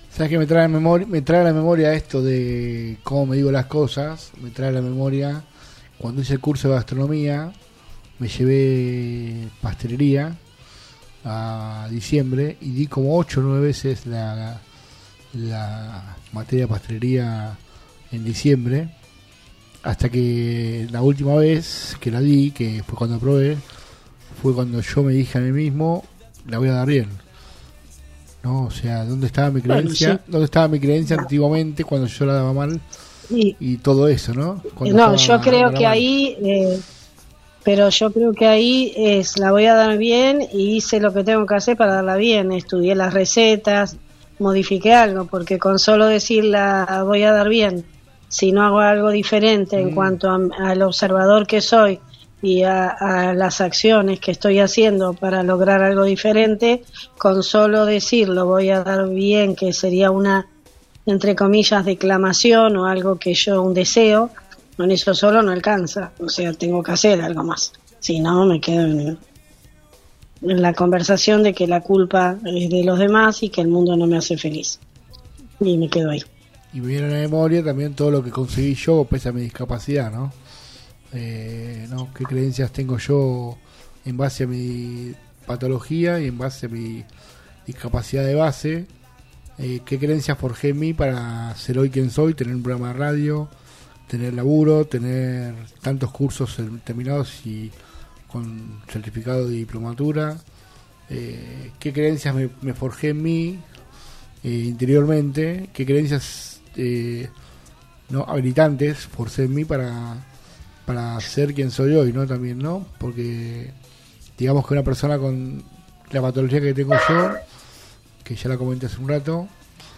[SPEAKER 2] ¿Sabes qué me trae a la memoria esto de cómo me digo las cosas? Me trae a la memoria cuando hice el curso de gastronomía, me llevé pastelería a diciembre y di como 8 o 9 veces la materia de pastelería en diciembre, hasta que la última vez que la di, que fue cuando aprobé, fue cuando yo me dije a mí mismo, la voy a dar bien. ¿No? O sea, ¿dónde estaba mi creencia?
[SPEAKER 8] Bueno, sí.
[SPEAKER 2] ¿Dónde estaba mi creencia antiguamente cuando yo la daba mal? Y todo eso, ¿no?
[SPEAKER 8] No, yo creo que ahí, pero yo creo que ahí la voy a dar bien y hice lo que tengo que hacer para darla bien. Estudié las recetas, modifiqué algo, porque con solo decir la voy a dar bien, si no hago algo diferente en cuanto al observador que soy y a las acciones que estoy haciendo para lograr algo diferente, con solo decirlo voy a dar bien, que sería una, entre comillas, declamación o algo que yo, un deseo, con eso solo no alcanza. O sea, tengo que hacer algo más, si no me quedo en la conversación de que la culpa es de los demás y que el mundo no me hace feliz, y me quedo ahí.
[SPEAKER 2] Y me viene a la memoria también todo lo que conseguí yo pese a mi discapacidad, ¿no? ¿No? ¿Qué creencias tengo yo en base a mi patología y en base a mi discapacidad de base? ¿Qué creencias forjé en mí para ser hoy quien soy? Tener un programa de radio, tener laburo, tener tantos cursos terminados y con certificado de diplomatura. ¿Qué creencias me forjé en mí interiormente? ¿Qué creencias no habilitantes forcé en mí para ser quien soy hoy, ¿no? También, ¿no? Porque digamos que una persona con la patología que tengo yo, que ya la comenté hace un rato,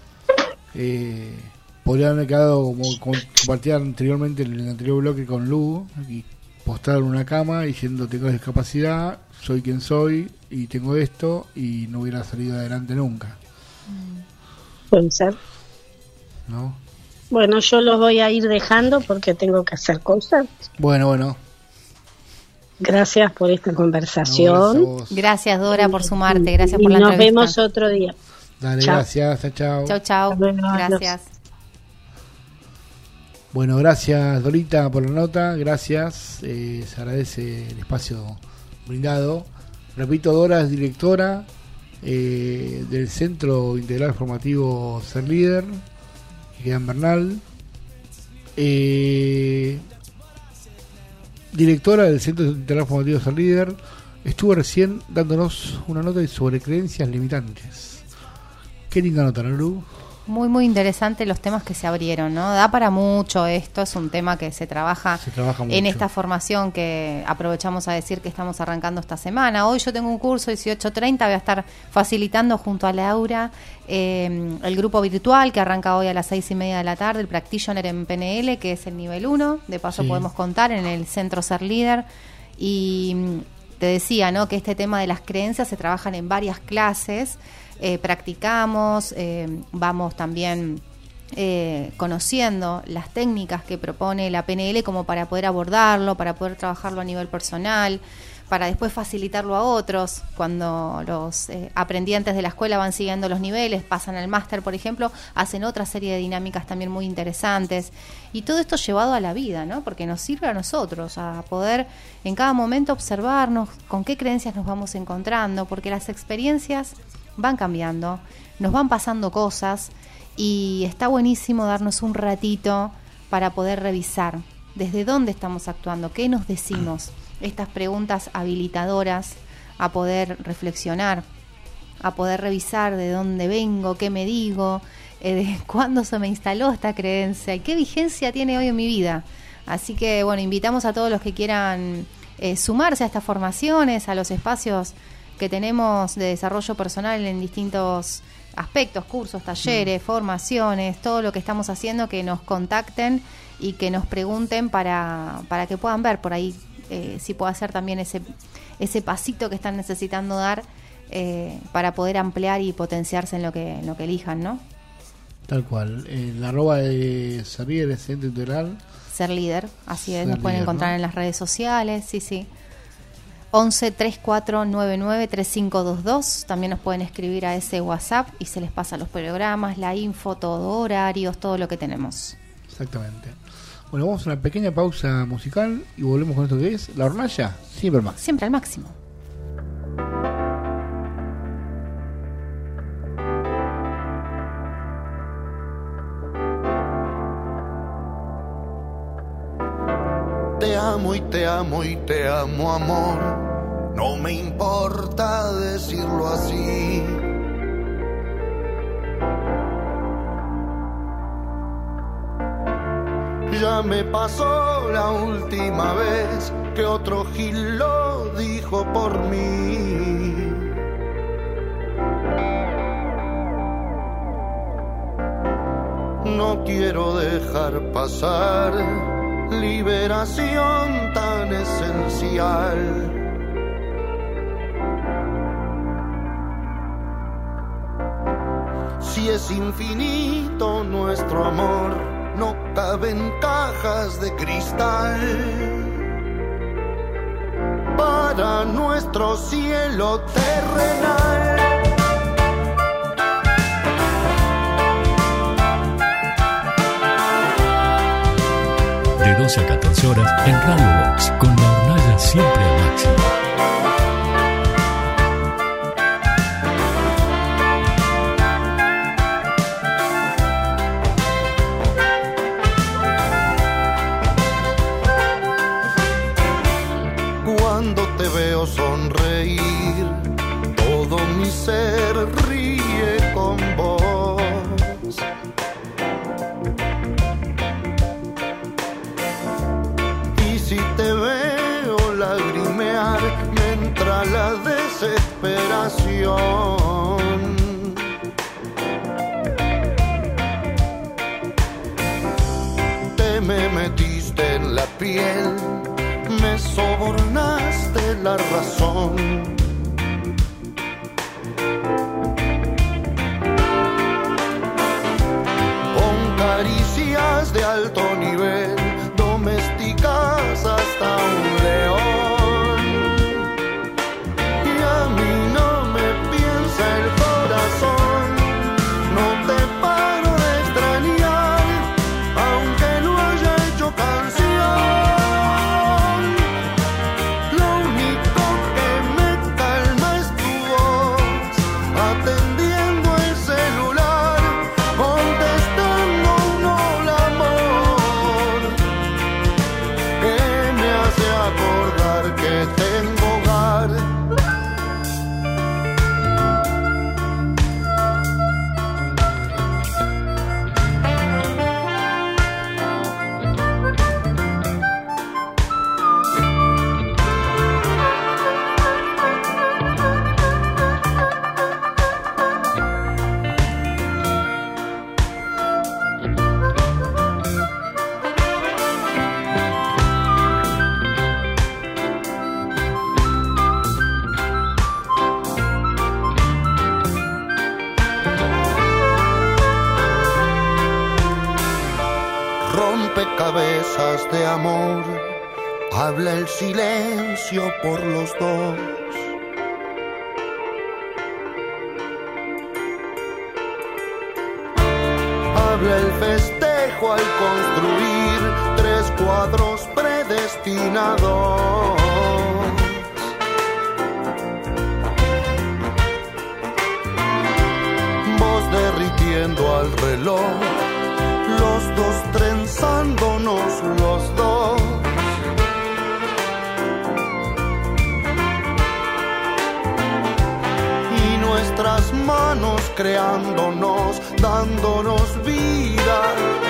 [SPEAKER 2] podría haberme quedado, como compartía anteriormente en el anterior bloque con Lu, y postrado en una cama diciendo tengo discapacidad, soy quien soy y tengo esto, y no hubiera salido adelante nunca.
[SPEAKER 8] Puede ser.
[SPEAKER 2] ¿No?
[SPEAKER 8] Bueno, yo los voy a ir dejando porque tengo que hacer cosas.
[SPEAKER 2] Bueno.
[SPEAKER 8] Gracias por esta conversación.
[SPEAKER 2] No,
[SPEAKER 4] gracias, Dora, por sumarte. Gracias por la entrevista.
[SPEAKER 8] Nos vemos otro día.
[SPEAKER 2] Dale,
[SPEAKER 8] chao.
[SPEAKER 2] Gracias, chao.
[SPEAKER 4] Chao. Gracias.
[SPEAKER 2] Bueno, gracias Dorita por la nota, gracias, se agradece el espacio brindado. Repito, Dora es directora del Centro Integral Formativo Ser Líder, que queda en Bernal, directora del Centro Integral Formativo Ser Líder. Estuvo recién dándonos una nota sobre creencias limitantes. Qué linda nota, ¿no, Lu?
[SPEAKER 4] Muy, muy interesante los temas que se abrieron, ¿no? Da para mucho esto, es un tema que se trabaja en esta formación que aprovechamos a decir que estamos arrancando esta semana. Hoy yo tengo un curso 18:30, voy a estar facilitando junto a Laura el grupo virtual que arranca hoy a las 6:30 de la tarde, el Practitioner en PNL, que es el nivel 1, de paso podemos contar en el Centro Ser Líder. Y te decía, ¿no?, que este tema de las creencias se trabajan en varias clases. Practicamos, vamos también conociendo las técnicas que propone la PNL como para poder abordarlo, para poder trabajarlo a nivel personal, para después facilitarlo a otros. Cuando los aprendientes de la escuela van siguiendo los niveles, pasan al máster, por ejemplo, hacen otra serie de dinámicas también muy interesantes. Y todo esto llevado a la vida, ¿no? Porque nos sirve a nosotros a poder en cada momento observarnos con qué creencias nos vamos encontrando, porque las experiencias van cambiando, nos van pasando cosas y está buenísimo darnos un ratito para poder revisar desde dónde estamos actuando, qué nos decimos, estas preguntas habilitadoras a poder reflexionar, a poder revisar de dónde vengo, qué me digo, cuándo se me instaló esta creencia y qué vigencia tiene hoy en mi vida. Así que bueno, invitamos a todos los que quieran sumarse a estas formaciones, a los espacios que tenemos de desarrollo personal en distintos aspectos, cursos, talleres, formaciones, todo lo que estamos haciendo, que nos contacten y que nos pregunten para que puedan ver por ahí si puede hacer también ese pasito que están necesitando dar para poder ampliar y potenciarse en lo que elijan, ¿no?
[SPEAKER 2] Tal cual. La arroba de Ser Líder es Centro Integral.
[SPEAKER 4] Ser Líder, así es, nos pueden encontrar, ¿no?, en las redes sociales, sí. 11 3499 3522. También nos pueden escribir a ese WhatsApp y se les pasa los programas, la info, todo, horarios, todo lo que tenemos.
[SPEAKER 2] Exactamente. Bueno, vamos a una pequeña pausa musical y volvemos con esto que es La Hornalla, siempre al máximo.
[SPEAKER 4] Siempre al máximo.
[SPEAKER 9] Te amo y te amo y te amo, amor. No me importa decirlo así. Ya me pasó la última vez que otro gil lo dijo por mí. No quiero dejar pasar liberación tan esencial. Si es infinito nuestro amor, no caben cajas de cristal. Para nuestro cielo terrenal.
[SPEAKER 1] De 12 a 14 horas en Radio Vox, con La Hornalla siempre al máximo.
[SPEAKER 9] Cuando te veo sonreír, todo mi ser ríe con vos. Y si te veo lagrimear, me entra la desesperación. Te me metiste en la piel, me sobornaste la razón. Con caricias de alto nivel, domésticas hasta un león. Y a mí no me piensa el corazón, no te paro de extrañar, aunque no haya hecho canción. Rompecabezas de amor, habla el silencio por los dos. Habla el festejo al construir 3 cuadros predestinados. Vos derritiendo al reloj, los dos trenzándonos los dos. Y nuestras manos creándonos, dándonos vida,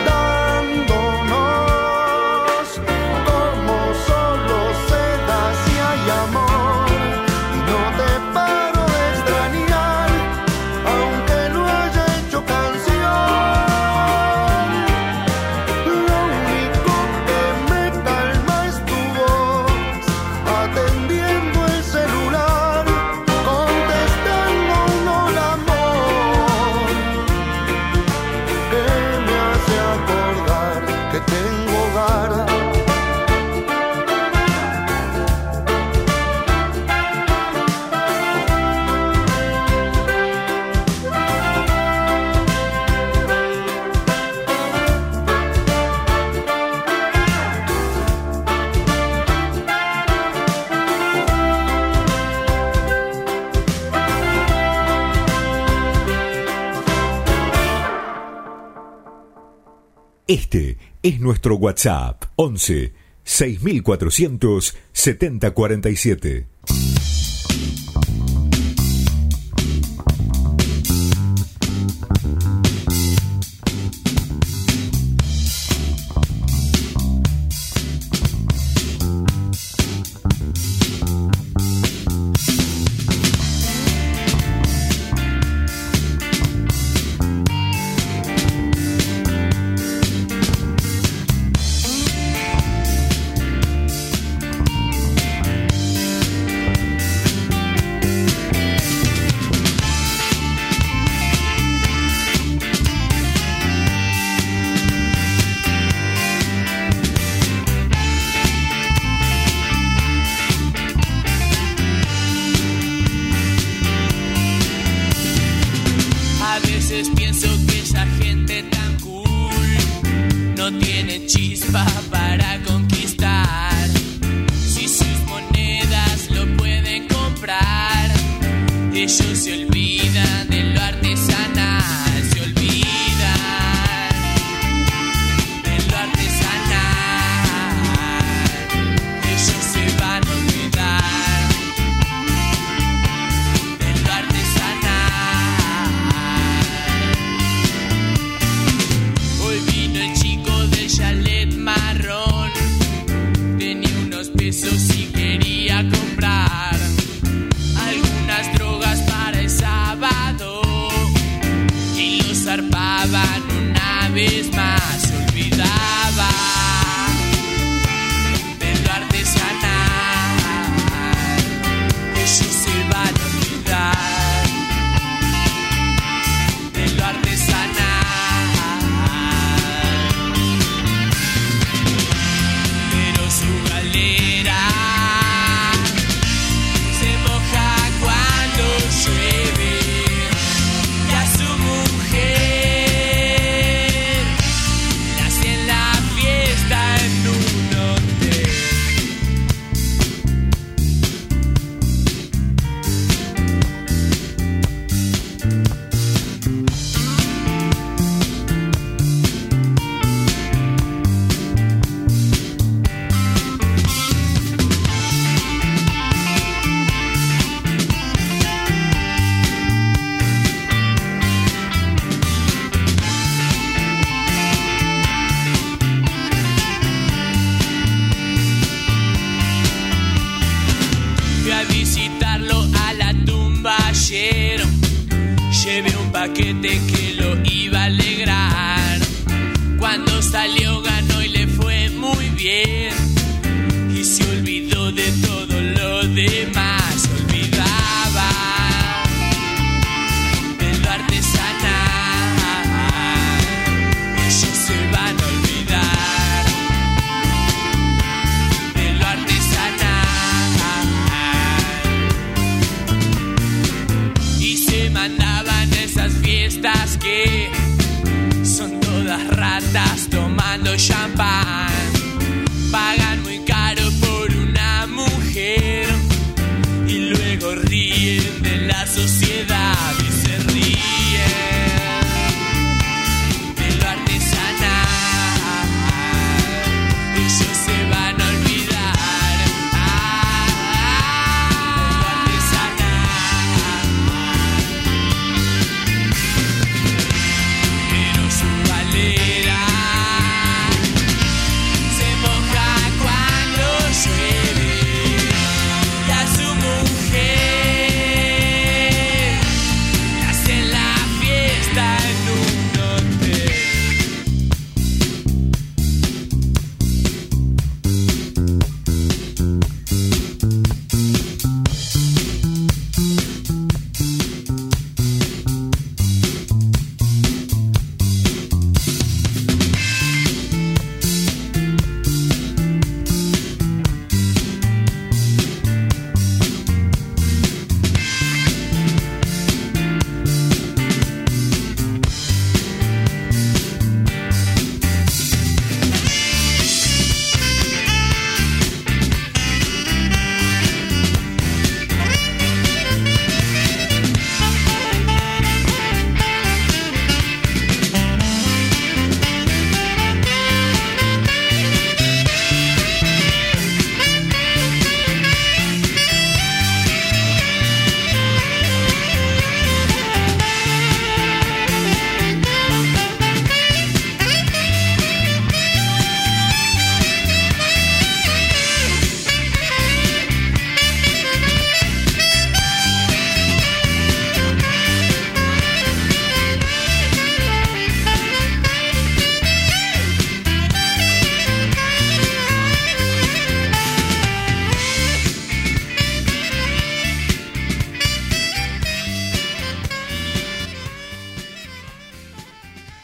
[SPEAKER 9] dándonos como solo se da si hay amor. Y no te paro de extrañar, aunque no haya hecho canción.
[SPEAKER 6] Este es nuestro WhatsApp 11 6400 7047.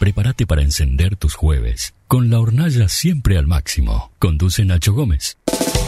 [SPEAKER 1] prepárate para encender tus jueves. Con la hornalla siempre al máximo. Conduce Nacho Gómez.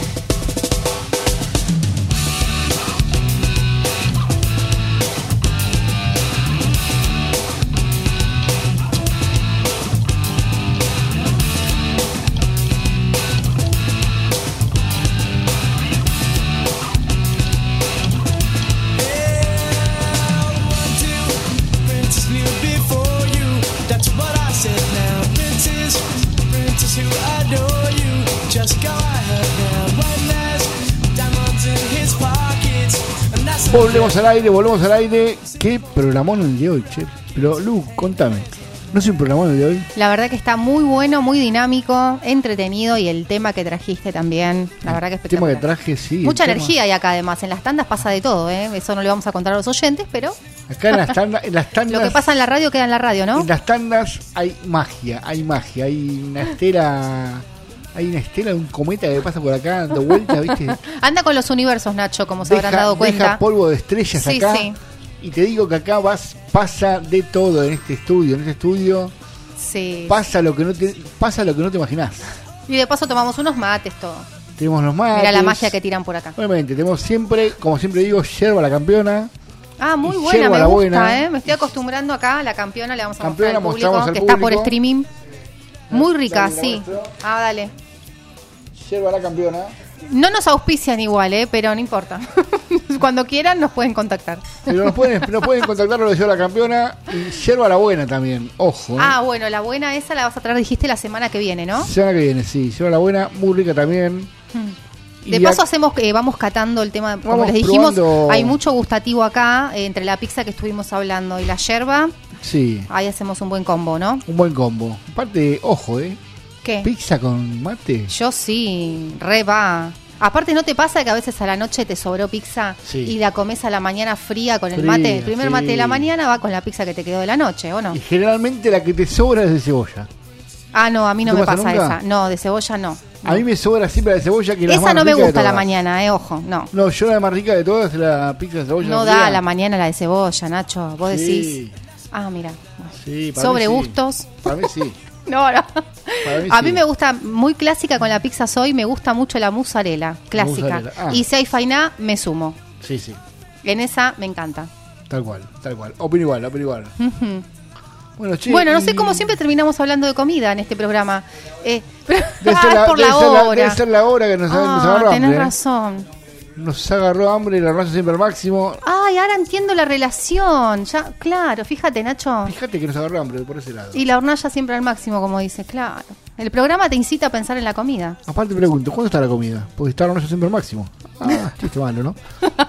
[SPEAKER 2] Volvemos al aire. Qué programón el de hoy, che. Pero Lu, contame. ¿No es un programón el de hoy?
[SPEAKER 4] La verdad que está muy bueno, muy dinámico, entretenido, y el tema que trajiste también, la verdad que espectacular.
[SPEAKER 2] El tema que traje, sí.
[SPEAKER 4] Mucha energía hay acá además, en las tandas pasa de todo, ¿eh? Eso no le vamos a contar a los oyentes, pero...
[SPEAKER 2] Acá en las tandas...
[SPEAKER 4] Lo que pasa en la radio queda en la radio, ¿no?
[SPEAKER 2] En las tandas hay magia, hay una estela... Hay una estela de un cometa que pasa por acá dando vueltas, ¿viste?
[SPEAKER 4] Anda con los universos, Nacho, como se habrán dado cuenta.
[SPEAKER 2] Deja polvo de estrellas acá. Sí. Y te digo que acá pasa de todo en este estudio. En este estudio
[SPEAKER 4] sí.
[SPEAKER 2] pasa lo que no te imaginás.
[SPEAKER 4] Y de paso tomamos unos mates, todo.
[SPEAKER 2] Tenemos los mates.
[SPEAKER 4] Mira la magia que tiran por acá.
[SPEAKER 2] Obviamente, tenemos siempre, como siempre digo, yerba la campeona.
[SPEAKER 4] Ah, muy buena, me gusta, ¿eh? Me estoy acostumbrando acá a la campeona, le vamos a mostrar al público, que está por streaming. Muy rica, sí. Ah, dale.
[SPEAKER 2] Yerba la campeona.
[SPEAKER 4] No nos auspician igual, pero no importa. Cuando quieran nos pueden contactar.
[SPEAKER 2] Pero nos pueden contactar lo de Yerba la campeona y Yerba la buena también, ojo.
[SPEAKER 4] Ah, bueno, la buena esa la vas a traer, dijiste, la semana que viene, ¿no?
[SPEAKER 2] Semana que viene, sí. Yerba la buena, muy rica también.
[SPEAKER 4] De paso vamos catando el tema, como les dijimos, probando. Hay mucho gustativo acá, entre la pizza que estuvimos hablando y la yerba.
[SPEAKER 2] Sí.
[SPEAKER 4] Ahí hacemos un buen combo, ¿no?
[SPEAKER 2] Un buen combo. Aparte, ojo,
[SPEAKER 4] ¿Qué?
[SPEAKER 2] ¿Pizza con mate?
[SPEAKER 4] Yo sí, re va. Aparte, ¿no te pasa que a veces a la noche te sobró pizza y la comes a la mañana fría con el mate? El primer mate de la mañana va con la pizza que te quedó de la noche, ¿o no?
[SPEAKER 2] Y generalmente la que te sobra es de cebolla.
[SPEAKER 4] Ah, no, a mí no me pasa esa. No, de cebolla no.
[SPEAKER 2] A mí me sobra siempre la de cebolla, que es la más rica.
[SPEAKER 4] Esa no me gusta a la mañana, ojo, no.
[SPEAKER 2] No, yo la más rica de todas es la pizza de cebolla.
[SPEAKER 4] No da a la mañana la de cebolla, Nacho, vos decís. Ah, mira.
[SPEAKER 2] Sí,
[SPEAKER 4] sobre gustos.
[SPEAKER 2] Para mí sí.
[SPEAKER 4] No. A mí me gusta muy clásica con la pizza soy, me gusta mucho la mozzarella clásica. Y si hay fainá, me sumo.
[SPEAKER 2] Sí.
[SPEAKER 4] En esa me encanta.
[SPEAKER 2] Tal cual. Opino igual.
[SPEAKER 4] Uh-huh. Bueno, no sé cómo siempre terminamos hablando de comida en este programa. Pero
[SPEAKER 2] debe ser la hora que nos agarró hambre.
[SPEAKER 4] Tenés razón.
[SPEAKER 2] Nos agarró hambre y la hornalla siempre al máximo.
[SPEAKER 4] Ay, ahora entiendo la relación. Ya, claro, fíjate, Nacho.
[SPEAKER 2] Fíjate que nos agarró hambre por ese lado.
[SPEAKER 4] Y la hornalla siempre al máximo, como dice, claro. El programa te incita a pensar en la comida.
[SPEAKER 2] Aparte pregunto, ¿cuándo está la comida? Porque está la hornalla siempre al máximo. Chiste malo, ¿no?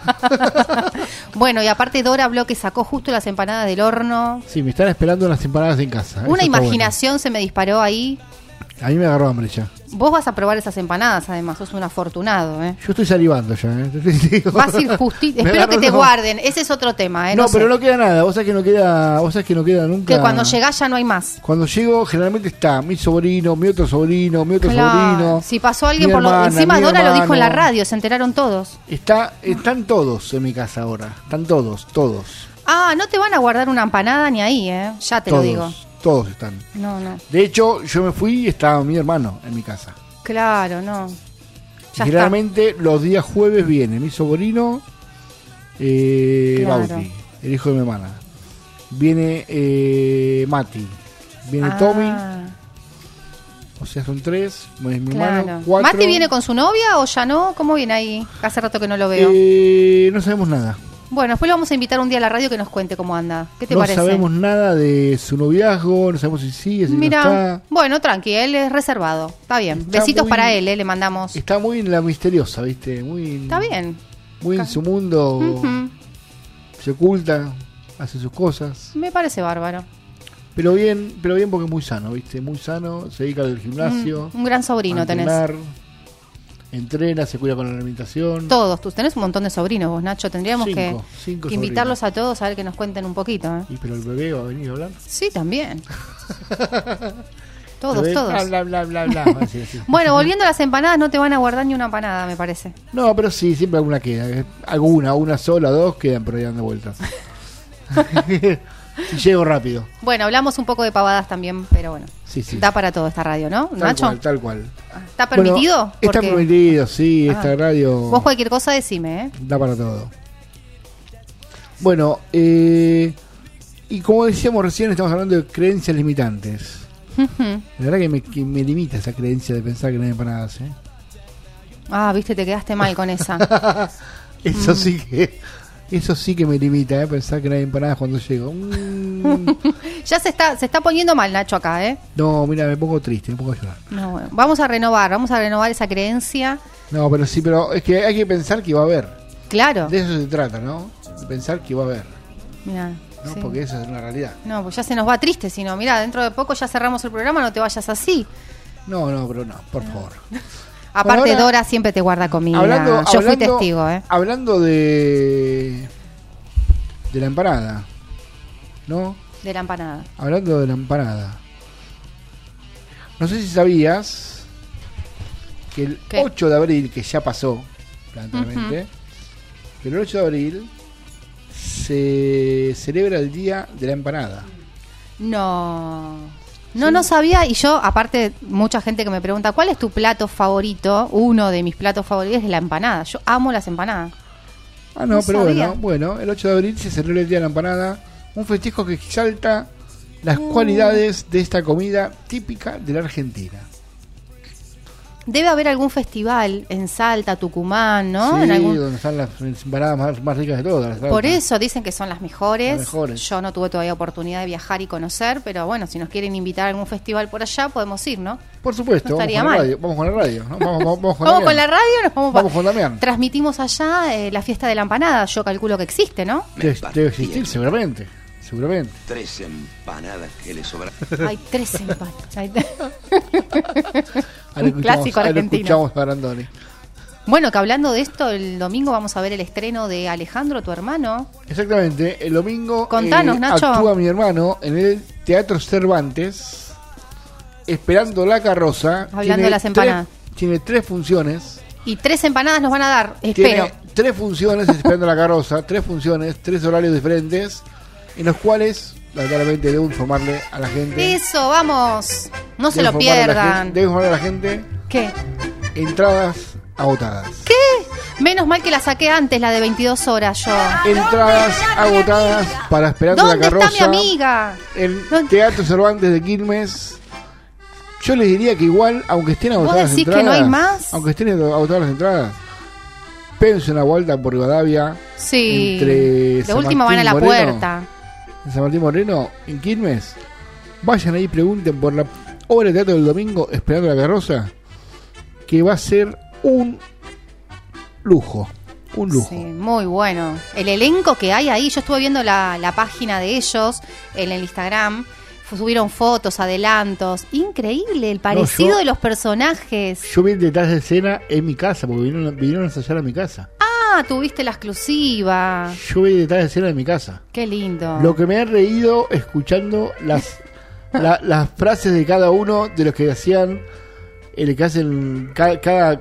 [SPEAKER 4] Bueno, y aparte Dora habló que sacó justo las empanadas del horno.
[SPEAKER 2] Sí, me están esperando las empanadas en casa.
[SPEAKER 4] Una imaginación se me disparó ahí.
[SPEAKER 2] A mí me agarró hambre ya.
[SPEAKER 4] Vos vas a probar esas empanadas, además, sos un afortunado,
[SPEAKER 2] Yo estoy salivando ya,
[SPEAKER 4] Vas a ir justito. Espero que te guarden, ese es otro tema,
[SPEAKER 2] No, pero no queda nada, vos sabés que no queda nunca.
[SPEAKER 4] Que cuando llegás ya no hay más.
[SPEAKER 2] Cuando llego, generalmente está mi sobrino, mi otro sobrino.
[SPEAKER 4] Si pasó alguien por lo... Encima Dora lo dijo en la radio, se enteraron todos.
[SPEAKER 2] Están todos en mi casa ahora, están todos.
[SPEAKER 4] Ah, no te van a guardar una empanada ni ahí, ya te lo digo.
[SPEAKER 2] Todos están.
[SPEAKER 4] No.
[SPEAKER 2] De hecho, yo me fui y estaba mi hermano en mi casa.
[SPEAKER 4] Claro, no.
[SPEAKER 2] Generalmente los días jueves viene mi sobrino, Bauti, el hijo de mi hermana. Viene Mati. Viene Tommy. O sea, son 3. Mi hermano, 4.
[SPEAKER 4] ¿Mati viene con su novia o ya no? ¿Cómo viene ahí? Hace rato que no lo veo.
[SPEAKER 2] No sabemos nada.
[SPEAKER 4] Bueno, después lo vamos a invitar un día a la radio que nos cuente cómo anda. ¿Qué te parece?
[SPEAKER 2] No sabemos nada de su noviazgo, no sabemos si sigue, si no está.
[SPEAKER 4] Bueno, tranqui, él es reservado. Está bien. Besitos para él, le mandamos.
[SPEAKER 2] Está muy en la misteriosa, ¿viste?
[SPEAKER 4] Está bien.
[SPEAKER 2] Muy en su mundo. Se oculta, hace sus cosas.
[SPEAKER 4] Me parece bárbaro.
[SPEAKER 2] Pero bien porque es muy sano, ¿viste? Muy sano, se dedica al gimnasio.
[SPEAKER 4] Un gran sobrino tenés.
[SPEAKER 2] Entrena, se cuida con la alimentación.
[SPEAKER 4] Todos, tú tenés un montón de sobrinos vos, Nacho. Tendríamos que invitarlos
[SPEAKER 2] sobrinos.
[SPEAKER 4] a todos a ver que nos cuenten un poquito.
[SPEAKER 2] ¿Y pero el bebé va a venir a hablar?
[SPEAKER 4] Sí, también. Todos.
[SPEAKER 2] Bla. Así.
[SPEAKER 4] Bueno, volviendo a las empanadas, no te van a guardar ni una empanada, me parece.
[SPEAKER 2] No, pero sí, siempre alguna queda. Una sola, 2 quedan por ahí dando vueltas. Si llego rápido.
[SPEAKER 4] Bueno, hablamos un poco de pavadas también, pero bueno.
[SPEAKER 2] Sí.
[SPEAKER 4] Da para todo esta radio, ¿no, Nacho?
[SPEAKER 2] Tal cual.
[SPEAKER 4] ¿Está permitido?
[SPEAKER 2] Bueno, está permitido, sí, esta radio.
[SPEAKER 4] Vos cualquier cosa decime, ¿eh?
[SPEAKER 2] Da para todo. Bueno, y como decíamos recién, estamos hablando de creencias limitantes. La verdad que me limita esa creencia de pensar que no hay empanadas, ¿eh?
[SPEAKER 4] Viste, te quedaste mal con esa.
[SPEAKER 2] Eso sí que me limita, pensar que no hay empanadas cuando llego.
[SPEAKER 4] Ya se está poniendo mal, Nacho, acá, ¿eh?
[SPEAKER 2] No, mira, me pongo triste, me pongo a llorar.
[SPEAKER 4] No, bueno, vamos a renovar esa creencia.
[SPEAKER 2] No, pero es que hay que pensar que va a haber.
[SPEAKER 4] Claro.
[SPEAKER 2] De eso se trata, ¿no? De pensar que va a haber.
[SPEAKER 4] Mirá,
[SPEAKER 2] ¿no?
[SPEAKER 4] sí.
[SPEAKER 2] Porque eso es una realidad.
[SPEAKER 4] No, pues ya se nos va triste, si no, mirá, dentro de poco ya cerramos el programa, no te vayas así.
[SPEAKER 2] No, pero no, por favor.
[SPEAKER 4] Aparte,
[SPEAKER 2] bueno, ahora,
[SPEAKER 4] Dora siempre te guarda comida. Yo fui testigo, ¿eh?
[SPEAKER 2] Hablando de la empanada, ¿no?
[SPEAKER 4] De la empanada.
[SPEAKER 2] Hablando de la empanada. No sé si sabías que el 8 de abril, que ya pasó, plantealmente, pero el 8 de abril se celebra el Día de la Empanada.
[SPEAKER 4] No sabía, y yo, aparte, mucha gente que me pregunta, ¿cuál es tu plato favorito? Uno de mis platos favoritos es la empanada. Yo amo las empanadas.
[SPEAKER 2] No, pero bueno, el 8 de abril se celebra el Día de la Empanada, un festejo que exalta las cualidades de esta comida típica de la Argentina.
[SPEAKER 4] Debe haber algún festival en Salta, Tucumán, ¿no?
[SPEAKER 2] Sí,
[SPEAKER 4] en algún...
[SPEAKER 2] donde están las empanadas más ricas de todas.
[SPEAKER 4] Por eso dicen que son las mejores.
[SPEAKER 2] Las mejores.
[SPEAKER 4] Yo no tuve todavía oportunidad de viajar y conocer, pero bueno, si nos quieren invitar a algún festival por allá, podemos ir, ¿no?
[SPEAKER 2] Por supuesto,
[SPEAKER 4] no estaría
[SPEAKER 2] vamos con la radio. ¿No? Vamos
[SPEAKER 4] con la radio,
[SPEAKER 2] vamos con Damián.
[SPEAKER 4] Transmitimos allá la fiesta de la empanada, yo calculo que existe, ¿no?
[SPEAKER 2] Debe existir, seguramente.
[SPEAKER 10] 3 empanadas que le sobran.
[SPEAKER 4] Hay 3 empanadas. Un clásico argentino.
[SPEAKER 2] Escuchamos a Brandoni.
[SPEAKER 4] Bueno, que hablando de esto, el domingo vamos a ver el estreno de Alejandro, tu hermano.
[SPEAKER 2] Exactamente, el domingo
[SPEAKER 4] Contanos, Nacho.
[SPEAKER 2] Actúa mi hermano en el Teatro Cervantes, Esperando la Carroza.
[SPEAKER 4] Hablando de las empanadas.
[SPEAKER 2] Tiene 3 funciones.
[SPEAKER 4] Y 3 empanadas nos van a dar, espero.
[SPEAKER 2] Tiene 3 funciones Esperando la Carroza, 3 funciones, 3 horarios diferentes, en los cuales, lamentablemente, debo informarle a la gente.
[SPEAKER 4] Eso, vamos. No se lo pierdan.
[SPEAKER 2] Debo informarle a la gente.
[SPEAKER 4] ¿Qué?
[SPEAKER 2] Entradas agotadas.
[SPEAKER 4] ¿Qué? Menos mal que la saqué antes, la de 22 horas yo.
[SPEAKER 2] Entradas agotadas para Esperando la Carroza.
[SPEAKER 4] ¿Dónde está mi amiga?
[SPEAKER 2] El Teatro Cervantes de Quilmes. Yo les diría que igual, aunque estén agotadas las entradas.
[SPEAKER 4] ¿Vos decís que no hay más?
[SPEAKER 2] Aunque estén agotadas las entradas, péguense una vuelta por Rivadavia.
[SPEAKER 4] Sí.
[SPEAKER 2] De
[SPEAKER 4] última van a la puerta.
[SPEAKER 2] En San Martín Moreno, en Quilmes. Vayan ahí y pregunten por la obra de teatro del domingo, Esperando la Carroza, que va a ser un lujo.
[SPEAKER 4] Sí, muy bueno. El elenco que hay ahí, yo estuve viendo la página de ellos en el Instagram. Subieron fotos, adelantos. Increíble el parecido de los personajes.
[SPEAKER 2] Yo vi detrás de escena en mi casa, porque vinieron a ensayar a mi casa.
[SPEAKER 4] Tuviste la exclusiva.
[SPEAKER 2] Yo vi detrás de escena en mi casa.
[SPEAKER 4] Qué lindo.
[SPEAKER 2] Lo que me he reído escuchando las frases de cada uno de los que hacían, el que hacen cada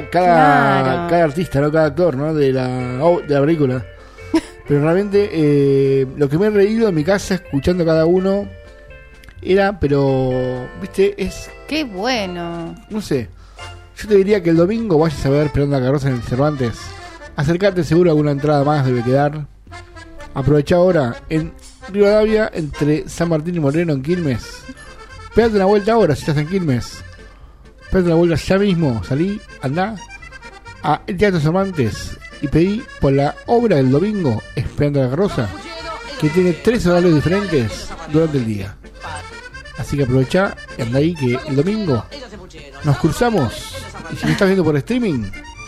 [SPEAKER 2] artista, ¿no? Cada actor, ¿no? de la película. Pero realmente lo que me he reído en mi casa escuchando cada uno era, pero, viste, es...
[SPEAKER 4] ¡Qué bueno!
[SPEAKER 2] No sé, yo te diría que el domingo vayas a ver Esperando la Carroza en el Cervantes. Acercarte, seguro alguna entrada más debe quedar. Aprovecha ahora en Rivadavia, entre San Martín y Moreno, en Quilmes. Pégate una vuelta ahora si estás en Quilmes. Pégate una vuelta ya mismo, salí, andá a el Teatro Cervantes y pedí por la obra del domingo, Esperando la Carroza, que tiene 3 horarios diferentes durante el día. Así que aprovecha y anda ahí, que el domingo nos cruzamos. Y si me estás viendo por streaming,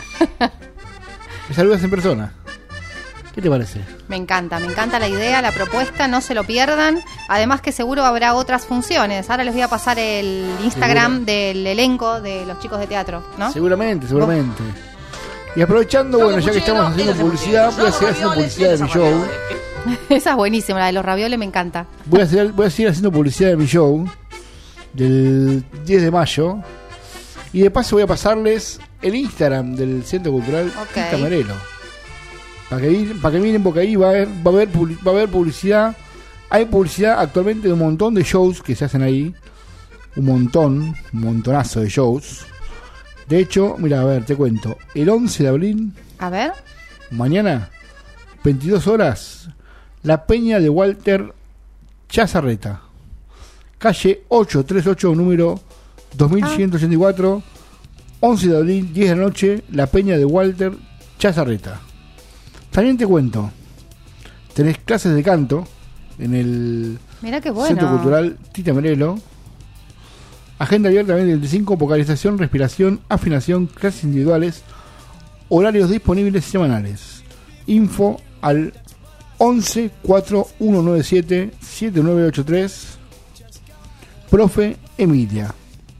[SPEAKER 2] me saludas en persona. ¿Qué te parece?
[SPEAKER 4] Me encanta la idea, la propuesta, no se lo pierdan. Además que seguro habrá otras funciones. Ahora les voy a pasar el Instagram del elenco de los chicos de teatro, ¿no?
[SPEAKER 2] Seguramente. Y aprovechando, bueno, ya que estamos haciendo publicidad, voy a seguir haciendo publicidad de mi show.
[SPEAKER 4] Esa es buenísima, la de los ravioles me encanta.
[SPEAKER 2] Voy a seguir haciendo publicidad de mi show del 10 de mayo. Y de paso voy a pasarles el Instagram del Centro Cultural Camarero. Para que miren, porque ahí va a haber publicidad Hay publicidad actualmente de un montón de shows que se hacen ahí. Un montonazo de shows. De hecho, mira, a ver, te cuento. El 11 de abril.
[SPEAKER 4] A ver.
[SPEAKER 2] Mañana, 22 horas. La Peña de Walter Chazarreta. Calle 838, número 2184. 11 de abril, 10 de la noche. La Peña de Walter Chazarreta. También te cuento. Tenés clases de canto en el
[SPEAKER 4] Mirá qué bueno.
[SPEAKER 2] Centro Cultural Tita Merelo. Agenda abierta 2025, vocalización, respiración, afinación, clases individuales, horarios disponibles semanales. Info al 11 4197 7983. Profe Emilia.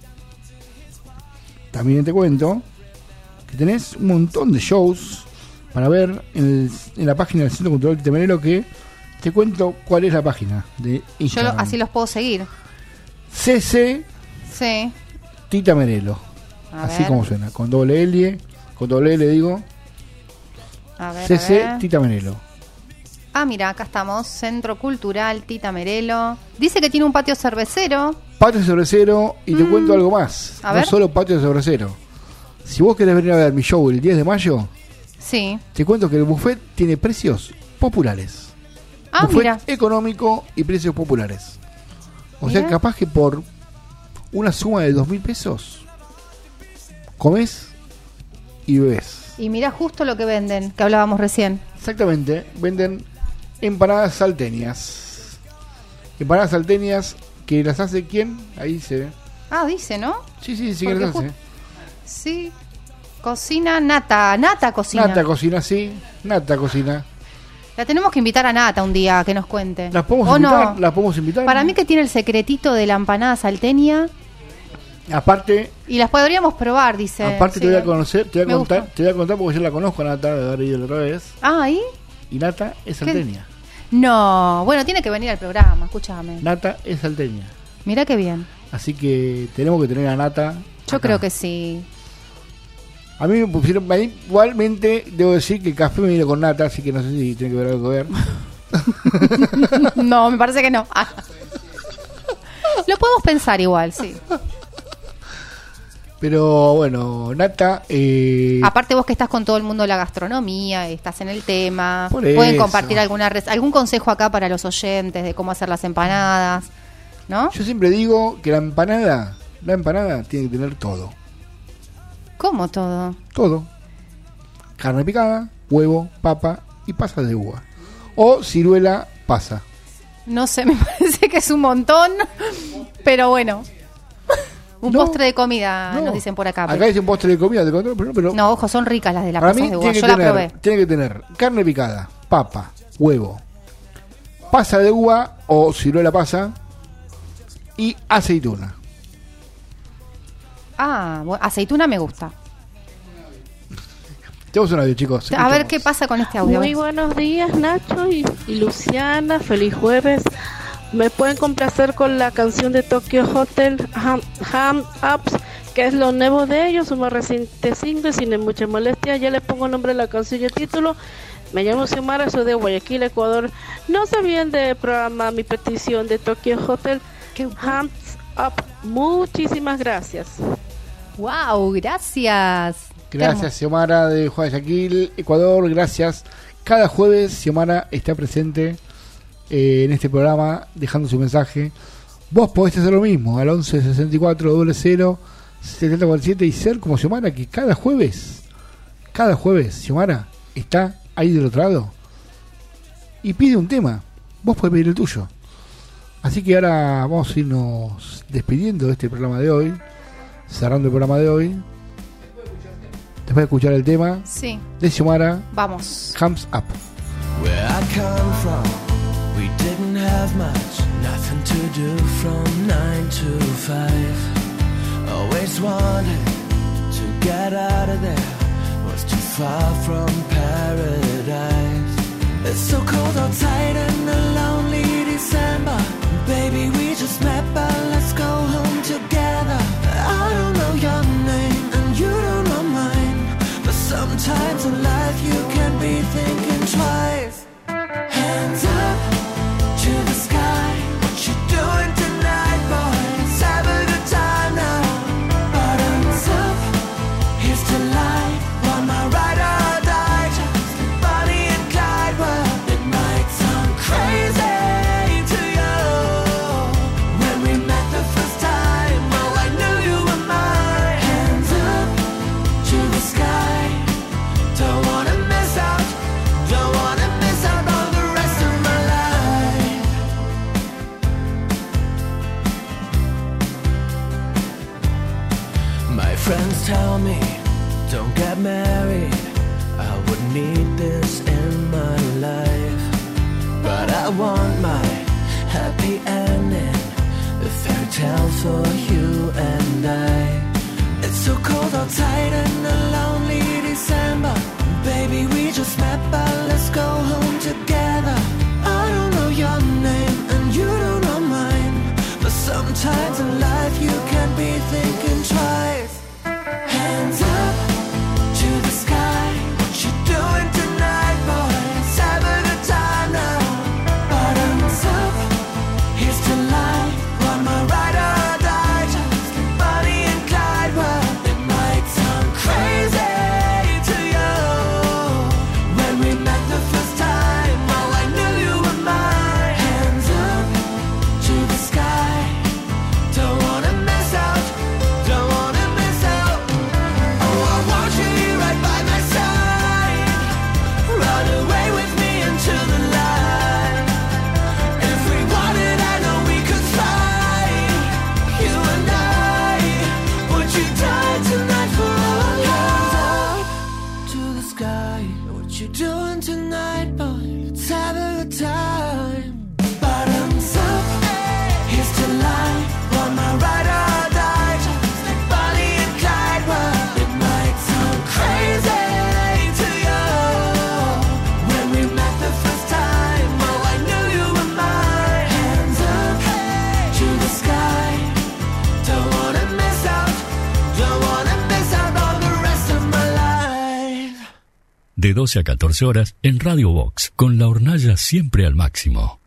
[SPEAKER 2] También te cuento que tenés un montón de shows para ver en la página del Centro Cultural Tita Merelo, que te cuento cuál es la página de Instagram.
[SPEAKER 4] Yo así los puedo seguir.
[SPEAKER 2] CC
[SPEAKER 4] Sí.
[SPEAKER 2] Tita Merelo. Así como suena, con doble L, digo.
[SPEAKER 4] A ver,
[SPEAKER 2] CC
[SPEAKER 4] a ver.
[SPEAKER 2] Tita Merelo.
[SPEAKER 4] Ah, mira, acá estamos. Centro Cultural Tita Merelo. Dice que tiene un patio cervecero.
[SPEAKER 2] Patio cervecero, y te cuento algo más.
[SPEAKER 4] A
[SPEAKER 2] No
[SPEAKER 4] ver.
[SPEAKER 2] solo patio cervecero. Si vos querés venir a ver mi show el 10 de mayo,
[SPEAKER 4] Sí.
[SPEAKER 2] te cuento que el buffet tiene precios populares.
[SPEAKER 4] Ah,
[SPEAKER 2] Buffet
[SPEAKER 4] mira.
[SPEAKER 2] económico y precios populares. O sea,
[SPEAKER 4] Mira.
[SPEAKER 2] capaz que por una suma de 2.000 pesos comés y bebés.
[SPEAKER 4] Y mira justo lo que venden, que hablábamos recién.
[SPEAKER 2] Exactamente, venden empanadas salteñas. Empanadas salteñas que las hace ¿quién? Ahí se ve.
[SPEAKER 4] Ah, dice, ¿no?
[SPEAKER 2] Sí, que
[SPEAKER 4] Porque
[SPEAKER 2] las hace.
[SPEAKER 4] Sí. Cocina Nata. Nata cocina.
[SPEAKER 2] Nata cocina, sí. Nata cocina.
[SPEAKER 4] La tenemos que invitar a Nata un día a que nos cuente.
[SPEAKER 2] ¿Las podemos
[SPEAKER 4] ¿O
[SPEAKER 2] invitar?
[SPEAKER 4] no?
[SPEAKER 2] ¿Las podemos invitar?
[SPEAKER 4] Para mí que tiene el secretito de la empanada salteña.
[SPEAKER 2] Aparte,
[SPEAKER 4] Y las podríamos probar, dice.
[SPEAKER 2] aparte
[SPEAKER 4] Sí.
[SPEAKER 2] te voy a conocer, te voy
[SPEAKER 4] Me
[SPEAKER 2] a contar,
[SPEAKER 4] gusta.
[SPEAKER 2] te voy a contar porque yo la conozco a Nata de haber ido la otra vez.
[SPEAKER 4] Ah, ¿ahí?
[SPEAKER 2] Y Nata es salteña.
[SPEAKER 4] No, bueno, tiene que venir al programa, escúchame.
[SPEAKER 2] Nata es salteña.
[SPEAKER 4] Mira qué bien.
[SPEAKER 2] Así que tenemos que tener a Nata.
[SPEAKER 4] Yo
[SPEAKER 2] acá.
[SPEAKER 4] creo que sí.
[SPEAKER 2] A mí me pusieron, igualmente debo decir que el café me vino con Nata, así que no sé si tiene que ver algo que ver.
[SPEAKER 4] No, me parece que no. Ah. Lo podemos pensar igual, sí.
[SPEAKER 2] Pero bueno, Nata...
[SPEAKER 4] Aparte vos que estás con todo el mundo de la gastronomía, estás en el tema,
[SPEAKER 2] Por
[SPEAKER 4] pueden
[SPEAKER 2] eso.
[SPEAKER 4] compartir algún consejo acá para los oyentes de cómo hacer las empanadas, ¿no?
[SPEAKER 2] Yo siempre digo que la empanada tiene que tener todo.
[SPEAKER 4] ¿Cómo todo?
[SPEAKER 2] Todo. Carne picada, huevo, papa y pasas de uva. O ciruela pasa.
[SPEAKER 4] No sé, me parece que es un montón, pero bueno. Un
[SPEAKER 2] No,
[SPEAKER 4] postre de comida,
[SPEAKER 2] no.
[SPEAKER 4] nos dicen por acá.
[SPEAKER 2] Acá dice un postre de comida, de control, pero
[SPEAKER 4] No, ojo, son ricas las de las
[SPEAKER 2] para
[SPEAKER 4] pasas
[SPEAKER 2] mí
[SPEAKER 4] de uva.
[SPEAKER 2] tiene que,
[SPEAKER 4] Yo la probé.
[SPEAKER 2] tiene que tener carne picada, papa, huevo, pasa de uva o ciruela pasa y aceituna.
[SPEAKER 4] Ah, bueno, aceituna me gusta.
[SPEAKER 2] Tenemos un audio, chicos.
[SPEAKER 4] A ver qué pasa con este audio.
[SPEAKER 11] Muy buenos días, Nacho y Luciana. Feliz jueves. Me pueden complacer con la canción de Tokyo Hotel, Hand Ups, que es lo nuevo de ellos, un más reciente single, sin mucha molestia. Ya le pongo nombre a la canción y el título. Me llamo Xiomara, soy de Guayaquil, Ecuador. No sabían de programa mi petición de Tokyo Hotel, Hands Up. Muchísimas gracias.
[SPEAKER 4] Wow, gracias.
[SPEAKER 2] Gracias, Xiomara de Guayaquil, Ecuador. Gracias. Cada jueves Xiomara está presente en este programa dejando su mensaje. Vos podés hacer lo mismo al 11 64 00 7047 y ser como Xiomara, que cada jueves Xiomara está ahí del otro lado y pide un tema. Vos podés pedir el tuyo. Así que ahora vamos a irnos despidiendo de este programa de hoy, cerrando el programa de hoy. Después de escuchar el tema
[SPEAKER 4] Sí.
[SPEAKER 2] de Xiomara,
[SPEAKER 4] Vamos.
[SPEAKER 2] Hands Up.
[SPEAKER 5] Where I come from, we didn't have much, nothing to do from 9 to 5. Always wanted to get out of there, was too far from paradise. It's so cold outside in a lonely December. Baby, we just met, but let's go home together. I don't know your name and you don't know mine, but sometimes in life you can be thinking twice. Hands up to the sky. tell me, don't get married, I wouldn't need this in my life. But I want my happy ending, a fairy tale for you and I. It's so cold outside in a lonely December. Baby, we just met, but let's go home together. I don't know your name and you don't know mine, but sometimes in life you can't be thinking twice. Hands up to the sky, what you doing tonight, boy? Let's have a good time now. Bottoms up, here's to life. Want my ride or die, just like Bonnie and Clyde. Well, it might sound crazy to you. When we met the first time, oh, I knew you were mine. Hands up to the sky, don't wanna miss out, don't wanna miss out. Oh, I want you here right by my side. Run away with me into the light. If we wanted, I know we could fly. You and I, would you die tonight for our love? To the sky, what you doing tonight, boy? Let's have a good time. Bottoms up, here's to life. Want my ride or die, just like Bonnie and Clyde. Well, it might sound crazy to you. When we met the first time, oh, I knew you were mine. Hands up to the sky, don't wanna miss out, don't wanna miss out on the rest of my life.
[SPEAKER 1] De 12 a 14 horas en Radio Vox, con la hornalla siempre al máximo.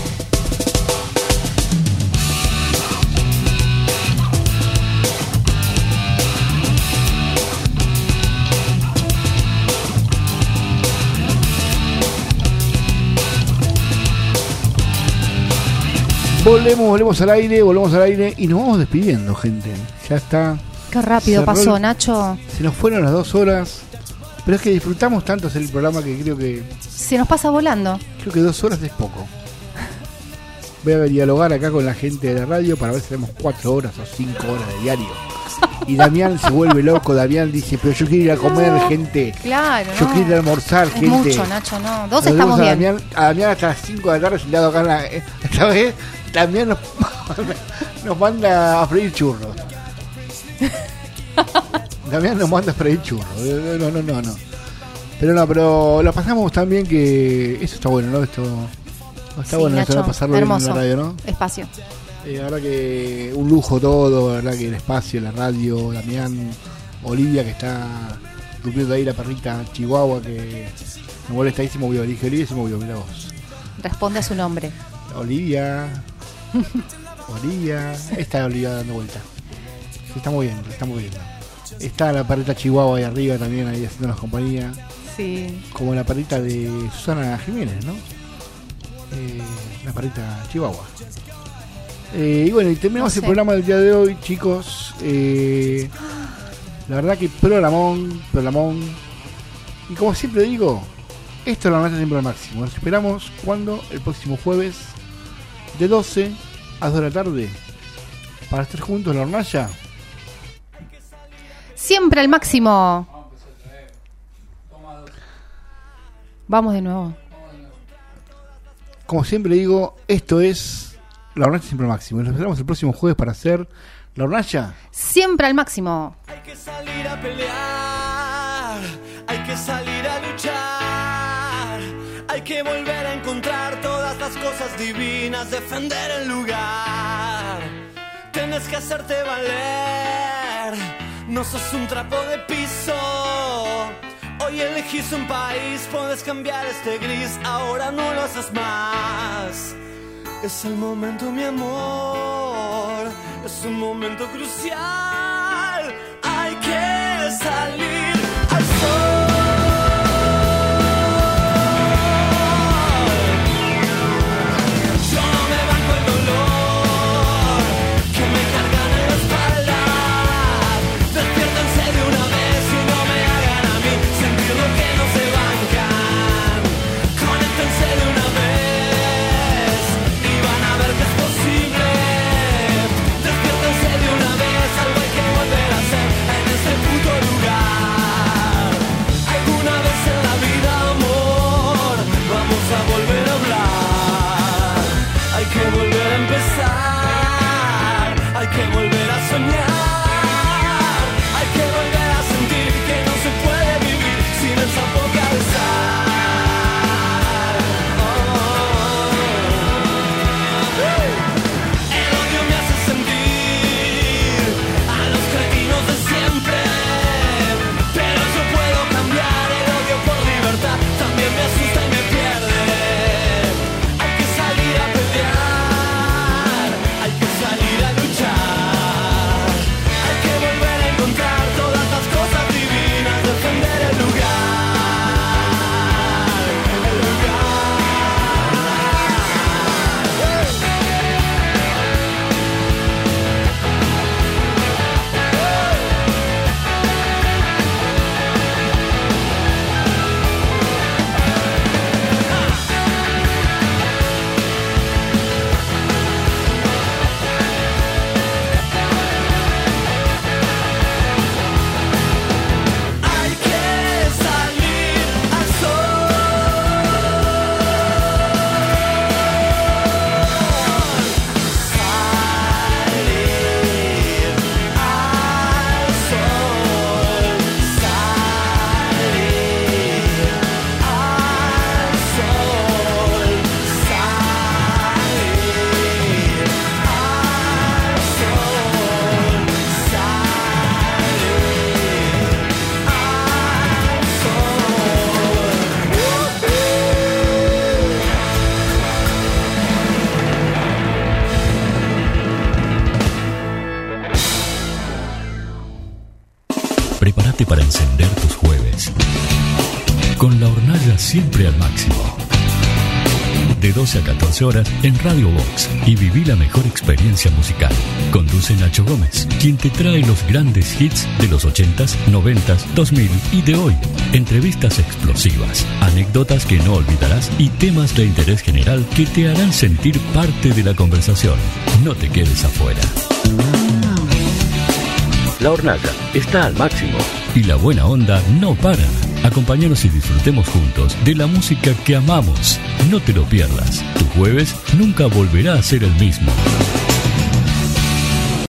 [SPEAKER 2] Volvemos al aire y nos vamos despidiendo, gente. Ya está.
[SPEAKER 4] Qué rápido
[SPEAKER 2] Cerró
[SPEAKER 4] pasó,
[SPEAKER 2] el-
[SPEAKER 4] Nacho.
[SPEAKER 2] Se nos fueron las 2 horas, pero es que disfrutamos tanto hacer el programa que creo que
[SPEAKER 4] Se nos pasa volando.
[SPEAKER 2] 2 horas es poco. Voy a dialogar acá con la gente de la radio para ver si tenemos 4 horas o 5 horas de diario. Y Damián se vuelve loco. Damián dice, pero yo quiero ir a comer, gente.
[SPEAKER 4] Claro,
[SPEAKER 2] Yo
[SPEAKER 4] no.
[SPEAKER 2] quiero ir a almorzar,
[SPEAKER 4] Es
[SPEAKER 2] gente.
[SPEAKER 4] mucho, Nacho, no. 2
[SPEAKER 2] Nos
[SPEAKER 4] estamos
[SPEAKER 2] vemos
[SPEAKER 4] bien.
[SPEAKER 2] a Damián hasta las 5 de la tarde sentado acá en la... Esta vez Damián nos manda a freír churros. Damián nos manda a freír churros. No. Pero la pasamos tan bien que eso está bueno, ¿no? Esto está
[SPEAKER 4] Sí,
[SPEAKER 2] bueno,
[SPEAKER 4] Nacho,
[SPEAKER 2] esto de pasarlo bien en
[SPEAKER 4] hermoso.
[SPEAKER 2] la radio, ¿no?
[SPEAKER 4] Espacio.
[SPEAKER 2] La verdad que un lujo todo, la verdad que el espacio, la radio, Damián, Olivia que está durmiendo ahí, la perrita Chihuahua que me molesta ahí, se movió, le dije Olivia, se movió, mira vos.
[SPEAKER 4] Responde a su nombre.
[SPEAKER 2] Olivia, está Olivia dando vuelta. Se está moviendo, Está la perrita Chihuahua ahí arriba también, ahí haciéndonos compañía.
[SPEAKER 4] Sí.
[SPEAKER 2] Como la perrita de Susana Jiménez, ¿no? La perrita Chihuahua. Y bueno, y terminamos
[SPEAKER 4] No sé.
[SPEAKER 2] el programa del día de hoy, chicos. La verdad que programón. Y como siempre digo, esto es la noche siempre al máximo. Nos esperamos cuando el próximo jueves de 12 a 2 de la tarde para estar juntos en la hornalla.
[SPEAKER 4] Siempre al máximo. Vamos de nuevo.
[SPEAKER 2] Como siempre digo, esto es la hornalla siempre al máximo. Nos esperamos el próximo jueves para hacer la hornalla.
[SPEAKER 4] Siempre al máximo.
[SPEAKER 5] Hay que salir a pelear, hay que salir a luchar, hay que volver a encontrar todas las cosas divinas, defender el lugar. Tienes que hacerte valer, no sos un trapo de piso. Hoy elegís un país, puedes cambiar este gris, ahora no lo haces más. Es el momento, mi amor, es un momento crucial. Hay que salir al sol. Yo no me banco el dolor que me cargan en la espalda. Despiértense de una vez y no me hagan a mí sentir lo que no se bancan. Conéctense de una vez y van a ver que es posible. Despiértense de una vez, algo hay que volver a hacer en este puto
[SPEAKER 1] Prepárate para encender tus jueves. Con la hornalla siempre al máximo. De 12 a 14 horas en Radio Box y viví la mejor experiencia musical. Conduce Nacho Gómez, quien te trae los grandes hits de los 80s, 90s, 2000 y de hoy. Entrevistas explosivas, anécdotas que no olvidarás y temas de interés general que te harán sentir parte de la conversación. No te quedes afuera. La hornalla está al máximo y la buena onda no para. Acompáñanos y disfrutemos juntos de la música que amamos. No te lo pierdas. Tu jueves nunca volverá a ser el mismo.